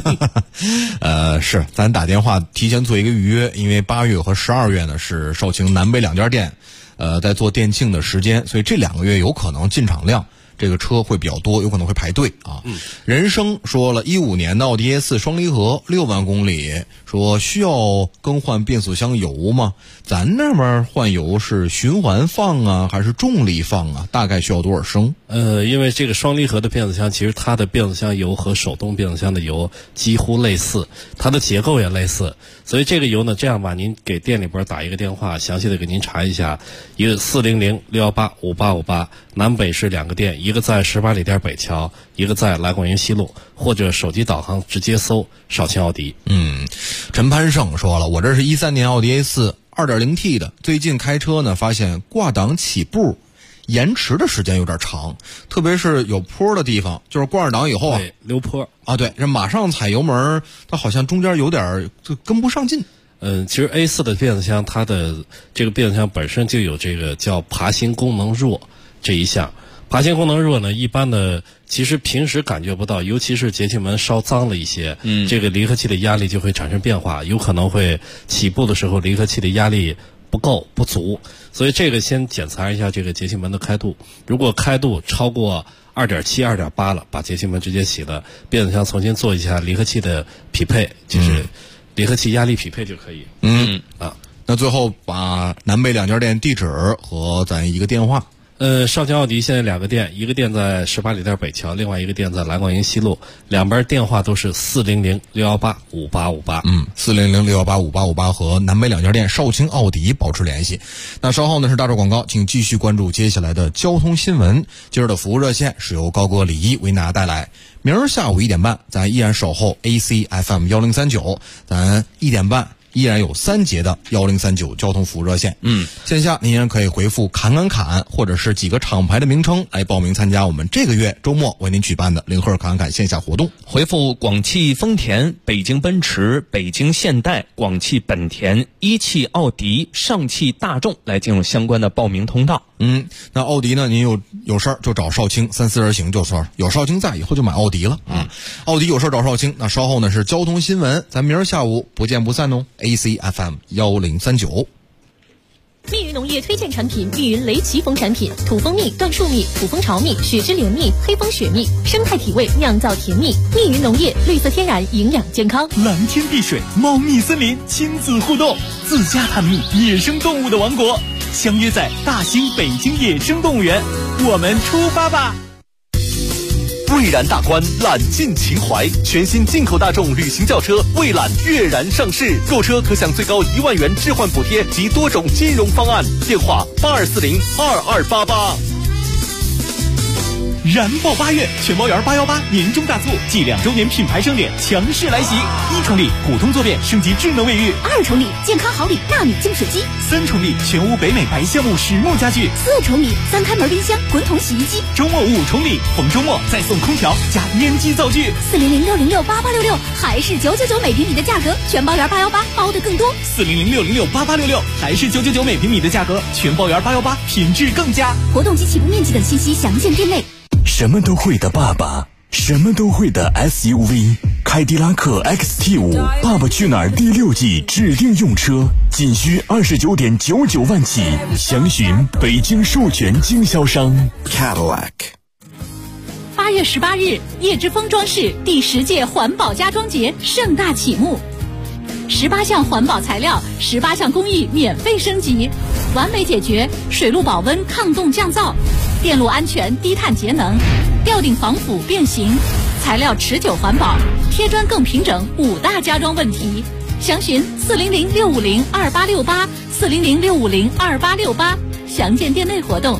是咱打电话提前做一个预约，因为8月和12月呢是绍兴南北2家店在做店庆的时间，所以这2个月有可能进场量这个车会比较多，有可能会排队啊。人生说了，15年的奥迪 A4 双离合6万公里，说需要更换变速箱油吗？咱那边换油是循环放啊，还是重力放啊？大概需要多少升？ 因为这个双离合的变速箱，其实它的变速箱油和手动变速箱的油几乎类似，它的结构也类似，所以这个油呢，这样吧，您给店里边打一个电话，详细的给您查一下，一个400-618-5858，南北是2个店，一个在18里店北桥，一个在来广营西路，或者手机导航直接搜少卿奥迪。 陈潘胜说了，我这是13年奥迪 A4 2.0T 的，最近开车呢，发现挂档起步延迟的时间有点长，特别是有坡的地方，就是挂上档以后啊， 溜坡啊，对，这马上踩油门，它好像中间有点就跟不上劲。 其实 A4 的变速箱，它的这个变速箱本身就有这个叫爬行功能弱这一项。爬行功能弱呢，一般的其实平时感觉不到，尤其是节气门稍脏了一些，这个离合器的压力就会产生变化，有可能会起步的时候离合器的压力不够不足，所以这个先检查一下这个节气门的开度，如果开度超过2.7、2.8了，把节气门直接洗了，变速箱重新做一下离合器的匹配，就是离合器压力匹配就可以。 那最后把南北2家店地址和咱一个电话。 少卿奥迪现在2个店，一个店在18里店北桥，另外一个店在来广营西路，两边电话都是400-618-5858。 400-618-5858和南北2家店少卿奥迪保持联系。那稍后呢是大众广告，请继续关注接下来的交通新闻。今儿的服务热线是由高哥李一为大家带来。明儿下午1点半，咱依然守候 AC FM 1039，咱1点半。依然有3节的1039交通服务热线。线下您也可以回复侃或者是几个厂牌的名称来报名参加我们这个月周末为您举办的领鹤侃线下活动。 回复广汽丰田、北京奔驰、北京现代、广汽本田、一汽奥迪、上汽大众来进入相关的报名通道。 那奥迪呢，您有事儿就找少卿，3、4人行就说有少卿在，以后就买奥迪了啊。奥迪有事儿找少卿。那稍后呢是交通新闻，咱明儿下午不见不散哦。AC FM 1039。 密云农业推荐产品：密云雷奇蜂产品，土蜂蜜、椴树蜜、土蜂巢蜜、雪之莲蜜、黑蜂雪蜜，生态体味，酿造甜蜜。密云农业，绿色天然，营养健康。 蓝天碧水，猫蜜森林，亲子互动，自家探秘野生动物的王国，相约在大兴北京野生动物园，我们出发吧！ 蔚然大观，揽尽情怀，全新进口大众旅行轿车蔚揽跃然上市，购车可享最高1万元置换补贴及多种金融方案。电话82402288。 燃爆8月，全包圆818年终大促暨2周年品牌盛典强势来袭！1重礼普通坐便升级智能卫浴 ，2重礼健康好礼纳米净水机 ，3重礼全屋北美白橡木实木家具 ，4重礼3开门冰箱、滚筒洗衣机。 周末5重礼，逢周末再送空调加烟机灶具。 400-606-8866，还是999每平米的价格，全包圆818，包的更多。 400-606-8866，还是999每平米的价格，全包圆818，品质更佳。 活动及起步面积等信息详见店内。 什么都会的爸爸，什么都会的 SUV， 凯迪拉克 XT5 爸爸去哪儿第6季指定用车，仅需29.99万起，详询北京授权经销商 Cadillac。 8月18日，叶之峰装饰第10届环保家装节盛大启幕，18项环保材料，18项工艺免费升级，完美解决水路保温、抗冻降噪，电路安全、低碳节能，吊顶防腐变形，材料持久环保，贴砖更平整，5大家装问题。详询400-650-2868 400-650-2868，详见店内活动。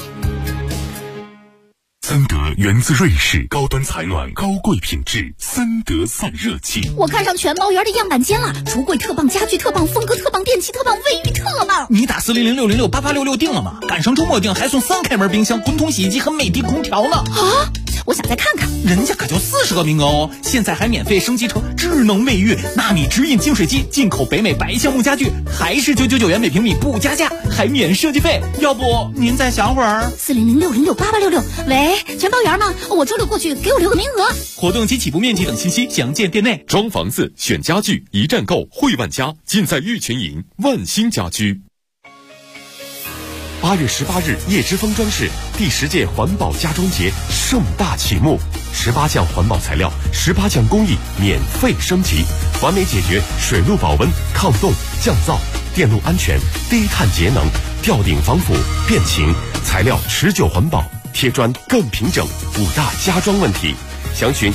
森德源自瑞士，高端采暖，高贵品质，森德散热器。 我看上全包圆的样板间了，橱柜特棒，家具特棒，风格特棒，电器特棒，卫浴特棒。 你打400-606-8866订了吗？赶上周末订还送3开门冰箱、滚筒洗衣机和美的空调呢。 啊！我想再看看， 人家可就40个名额哦！现在还免费升级成智能卫浴，纳米直饮净水机，进口北美白橡木家具，还是999元每平米不加价，还免设计费。要不您再想会儿 ？400-606-8866，喂，全包圆吗？我周六过去，给我留个名额。 活动及起步面积等信息详见店内。 装房子选家具，一站购汇万家，尽在玉泉营万兴家居。 8月18日，叶之峰装饰第10届环保家装节盛大启幕，18项环保材料，18项工艺免费升级，完美解决水路保温、抗冻、降噪、电路安全、低碳节能、吊顶防腐、变形，材料持久环保，贴砖更平整，5大家装问题。详询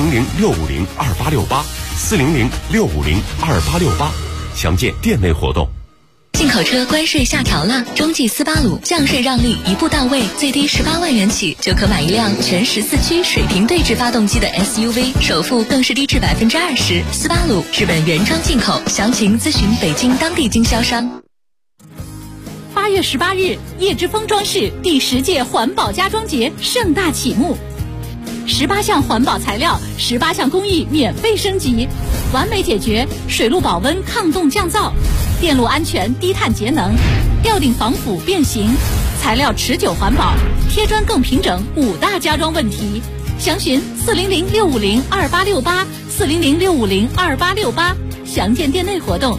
400-650-2868，400-650-2868，详见店内活动。 进口车关税下调了，中际斯巴鲁降税让利一步到位，最低18万元起就可买一辆全14驱水平对置发动机的 SUV， 首付更是低至20%。斯巴鲁日本原装进口，详情咨询北京当地经销商。 8月18日，叶之峰装饰第10届环保家装节盛大启幕，18项环保材料，18项工艺免费升级，完美解决水路保温、抗冻降噪、电路安全、低碳节能、吊顶防腐变形，材料持久环保，贴砖更平整，5大家装问题。详询400-650-2868，400-650-2868，详见店内活动。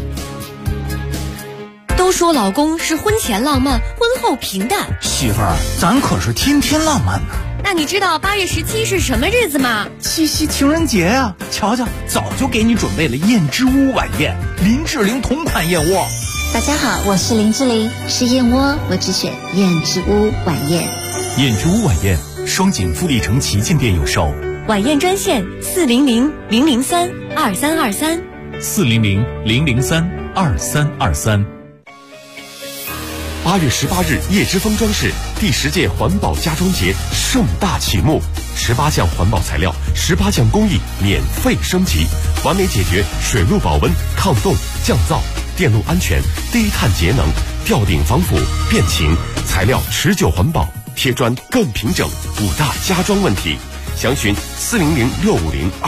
都说老公是婚前浪漫，婚后平淡。 媳妇儿，咱可是天天浪漫呢。 那你知道8月17是什么日子吗？ 七夕情人节呀！瞧瞧，早就给你准备了燕之屋晚宴，林志玲同款燕窝。 大家好，我是林志玲，吃燕窝我只选燕之屋晚宴。 燕之屋晚宴，双井富力城旗舰店有售。 晚宴专线400-003-2323。 400-003-2323。 8月18日，叶之峰装饰第10届环保家装节盛大启幕，18项环保材料，18项工艺免费升级，完美解决水路保温、抗冻、降噪、电路安全、低碳节能、吊顶防腐、变形，材料持久环保，贴砖更平整，5大家装问题。详询400-650-2868。